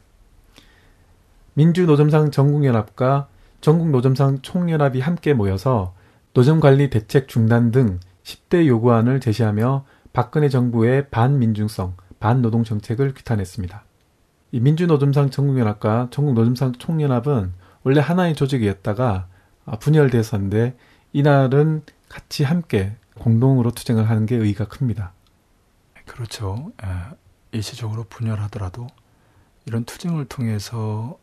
민주노점상 전국연합과 전국노점상 총연합이 함께 모여서 노점관리 대책 중단 등 십 대 요구안을 제시하며 박근혜 정부의 반민중성, 반노동 정책을 규탄했습니다. 이 민주노점상 전국연합과 전국노점상 총연합은 원래 하나의 조직이었다가 분열되었었는데 이날은 같이 함께 공동으로 투쟁을 하는 게 의의가 큽니다. 그렇죠. 에, 일시적으로 분열하더라도 이런 투쟁을 통해서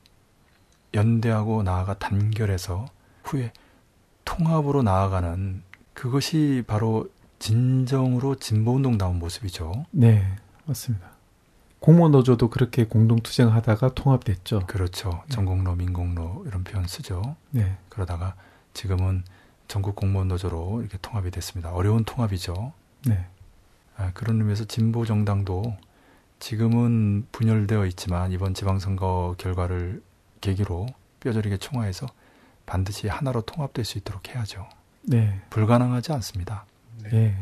연대하고 나아가 단결해서 후에 통합으로 나아가는 그것이 바로 진정으로 진보운동다운 모습이죠. 네, 맞습니다. 공무노조도 그렇게 공동투쟁하다가 통합됐죠. 그렇죠. 네. 전공로, 민공로 이런 표현 쓰죠. 네. 그러다가 지금은 전국 공무원노조로 이렇게 통합이 됐습니다. 어려운 통합이죠. 네. 아, 그런 의미에서 진보 정당도 지금은 분열되어 있지만 이번 지방선거 결과를 계기로 뼈저리게 총화해서 반드시 하나로 통합될 수 있도록 해야죠. 네. 불가능하지 않습니다. 네. 네.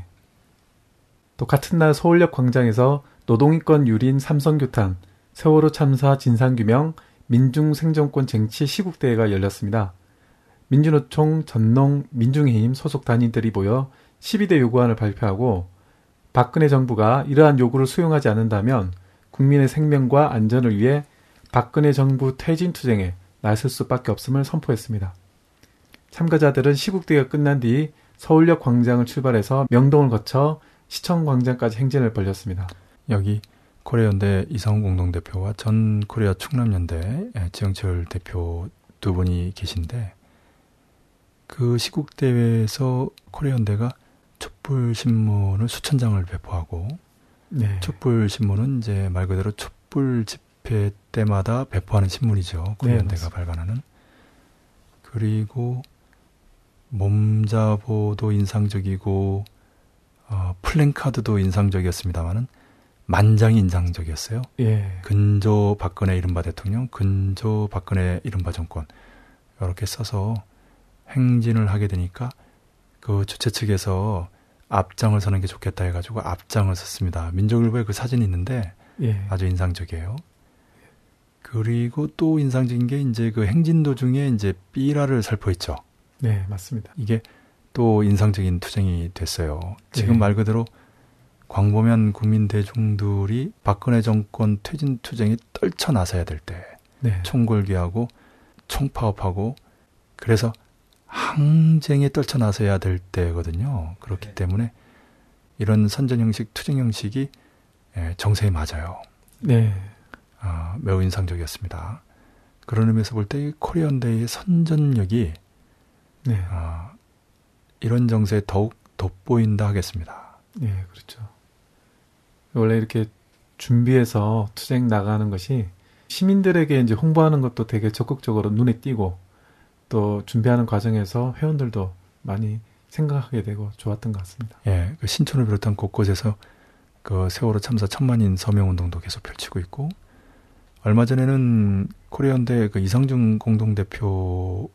또 같은 날 서울역 광장에서 노동인권 유린 삼성규탄, 세월호 참사 진상규명, 민중생존권 쟁취 시국대회가 열렸습니다. 민주노총 전농 민중의힘 소속 단위들이 모여 십이 대 요구안을 발표하고 박근혜 정부가 이러한 요구를 수용하지 않는다면 국민의 생명과 안전을 위해 박근혜 정부 퇴진 투쟁에 나설 수밖에 없음을 선포했습니다. 참가자들은 시국대회가 끝난 뒤 서울역 광장을 출발해서 명동을 거쳐 시청광장까지 행진을 벌였습니다. 여기 코리아연대 이상훈 공동대표와 전 코리아 충남연대 지영철 대표 두 분이 계신데 그 시국대회에서 코리아연대가 촛불신문을 수천 장을 배포하고 네. 촛불신문은 이제 말 그대로 촛불 집회 때마다 배포하는 신문이죠. 코리아연대가 네, 발간하는. 그리고 몸자보도 인상적이고 어, 플랜카드도 인상적이었습니다만은 만장이 인상적이었어요. 예. 근조 박근혜 이른바 대통령, 근조 박근혜 이른바 정권 이렇게 써서 행진을 하게 되니까 그 주최 측에서 앞장을 서는 게 좋겠다 해가지고 앞장을 섰습니다. 민족일보에 그 사진이 있는데 예. 아주 인상적이에요. 그리고 또 인상적인 게 이제 그 행진 도중에 이제 삐라를 살포했죠. 네, 맞습니다. 이게 또 인상적인 투쟁이 됐어요. 지금 네. 말 그대로 광범위한 국민 대중들이 박근혜 정권 퇴진 투쟁에 떨쳐나서야 될 때 네. 총궐기하고 총파업하고 그래서 항쟁에 떨쳐나서야 될 때거든요. 그렇기 네. 때문에 이런 선전 형식, 투쟁 형식이 정세에 맞아요. 네. 아, 매우 인상적이었습니다. 그런 의미에서 볼 때 코리아연대의 선전력이 네. 아, 이런 정세에 더욱 돋보인다 하겠습니다. 네, 그렇죠. 원래 이렇게 준비해서 투쟁 나가는 것이 시민들에게 이제 홍보하는 것도 되게 적극적으로 눈에 띄고 또 준비하는 과정에서 회원들도 많이 생각하게 되고 좋았던 것 같습니다. 예, 그 신촌을 비롯한 곳곳에서 그 세월호 참사 천만인 서명 운동도 계속 펼치고 있고 얼마 전에는 코리아연대 그 이상중 공동대표를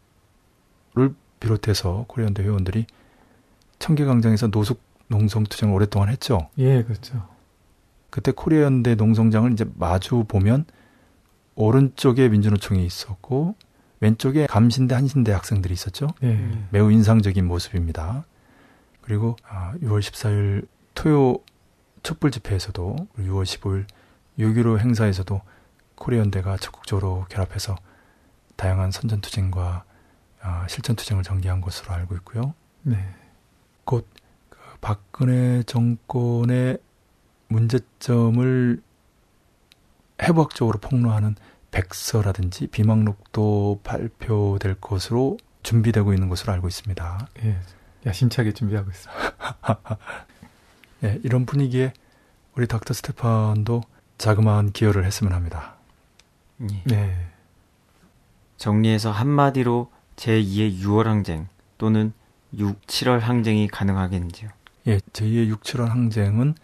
비롯해서 코리아연대 회원들이 청계광장에서 노숙 농성 투쟁을 오랫동안 했죠. 예, 그렇죠. 그때 코리아연대 농성장을 이제 마주 보면 오른쪽에 민주노총이 있었고 왼쪽에 감신대, 한신대 학생들이 있었죠. 예. 매우 인상적인 모습입니다. 그리고 유월 십사일 토요 촛불 집회에서도 유월 십오일 육점일오 행사에서도 코리아연대가 적극적으로 결합해서 다양한 선전투쟁과 실전투쟁을 전개한 것으로 알고 있고요. 네. 곧 박근혜 정권의 문제점을 해부학적으로 폭로하는 백서라든지 비망록도 발표될 것으로 준비되고 있는 것으로 알고 있습니다. 예, 야심차게 준비하고 있습니다. 예, 이런 분위기에 우리 닥터 스테판도 자그마한 기여를 했으면 합니다. 예. 네. 정리해서 한마디로 제이의 유월 항쟁 또는 육, 칠월 항쟁이 가능하겠는지요? 예, 제이의 육, 칠월 항쟁은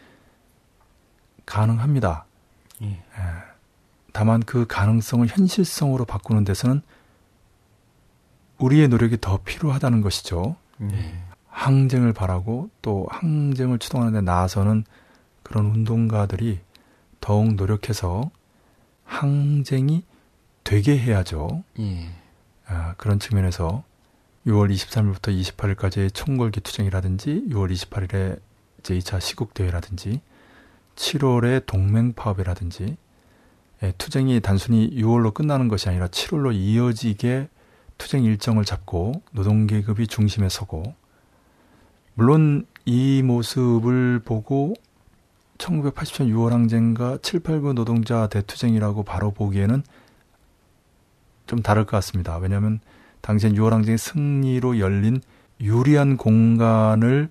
가능합니다. 예. 예, 다만 그 가능성을 현실성으로 바꾸는 데서는 우리의 노력이 더 필요하다는 것이죠. 예. 항쟁을 바라고 또 항쟁을 추동하는 데 나서는 그런 운동가들이 더욱 노력해서 항쟁이 되게 해야죠. 예. 아, 그런 측면에서 유월 이십삼일부터 이십팔일까지의 총궐기 투쟁이라든지 유월 이십팔일에 제이 차 시국대회라든지 칠월에 동맹파업이라든지 예, 투쟁이 단순히 유월로 끝나는 것이 아니라 칠월로 이어지게 투쟁 일정을 잡고 노동계급이 중심에 서고 물론 이 모습을 보고 천구백팔십 년 유월 항쟁과 칠, 팔구 노동자 대투쟁이라고 바로 보기에는 좀 다를 것 같습니다. 왜냐하면 당시엔 유월 항쟁의 승리로 열린 유리한 공간을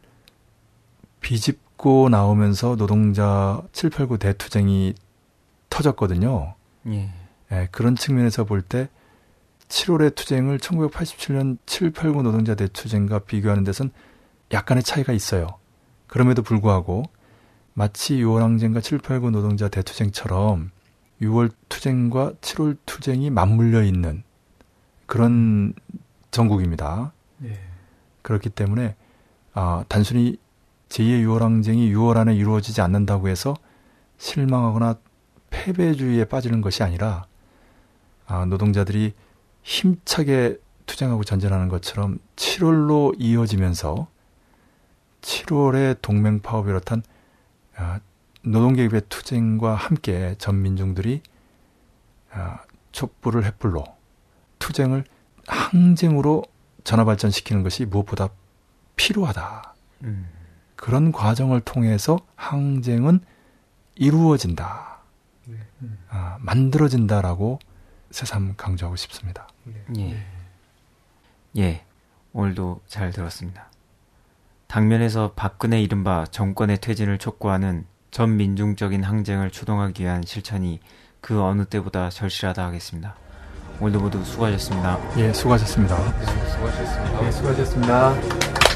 비집고 나오면서 노동자 칠, 팔구 대투쟁이 터졌거든요. 예. 예, 그런 측면에서 볼 때 칠월의 투쟁을 천구백팔십칠 년 칠, 팔구 노동자 대투쟁과 비교하는 데선 약간의 차이가 있어요. 그럼에도 불구하고 마치 유월 항쟁과 칠, 팔구 노동자 대투쟁처럼 유월 투쟁과 칠월 투쟁이 맞물려 있는 그런 전국입니다. 예. 그렇기 때문에 아, 단순히 제이의 유월 항쟁이 유월 안에 이루어지지 않는다고 해서 실망하거나 패배주의에 빠지는 것이 아니라 아, 노동자들이 힘차게 투쟁하고 전쟁하는 것처럼 칠월로 이어지면서 칠월에 동맹파업을 비롯한 아, 노동계급의 투쟁과 함께 전 민중들이 아, 촛불을 횃불로 투쟁을 항쟁으로 전화발전시키는 것이 무엇보다 필요하다. 음. 그런 과정을 통해서 항쟁은 이루어진다. 아, 만들어진다라고 새삼 강조하고 싶습니다. 예. 예. 오늘도 잘 들었습니다. 당면에서 박근혜 이른바 정권의 퇴진을 촉구하는 전 민중적인 항쟁을 추동하기 위한 실천이 그 어느 때보다 절실하다 하겠습니다. 오늘도 모두 수고하셨습니다. 예, 수고하셨습니다. 네, 수고하셨습니다. 네, 수고하셨습니다.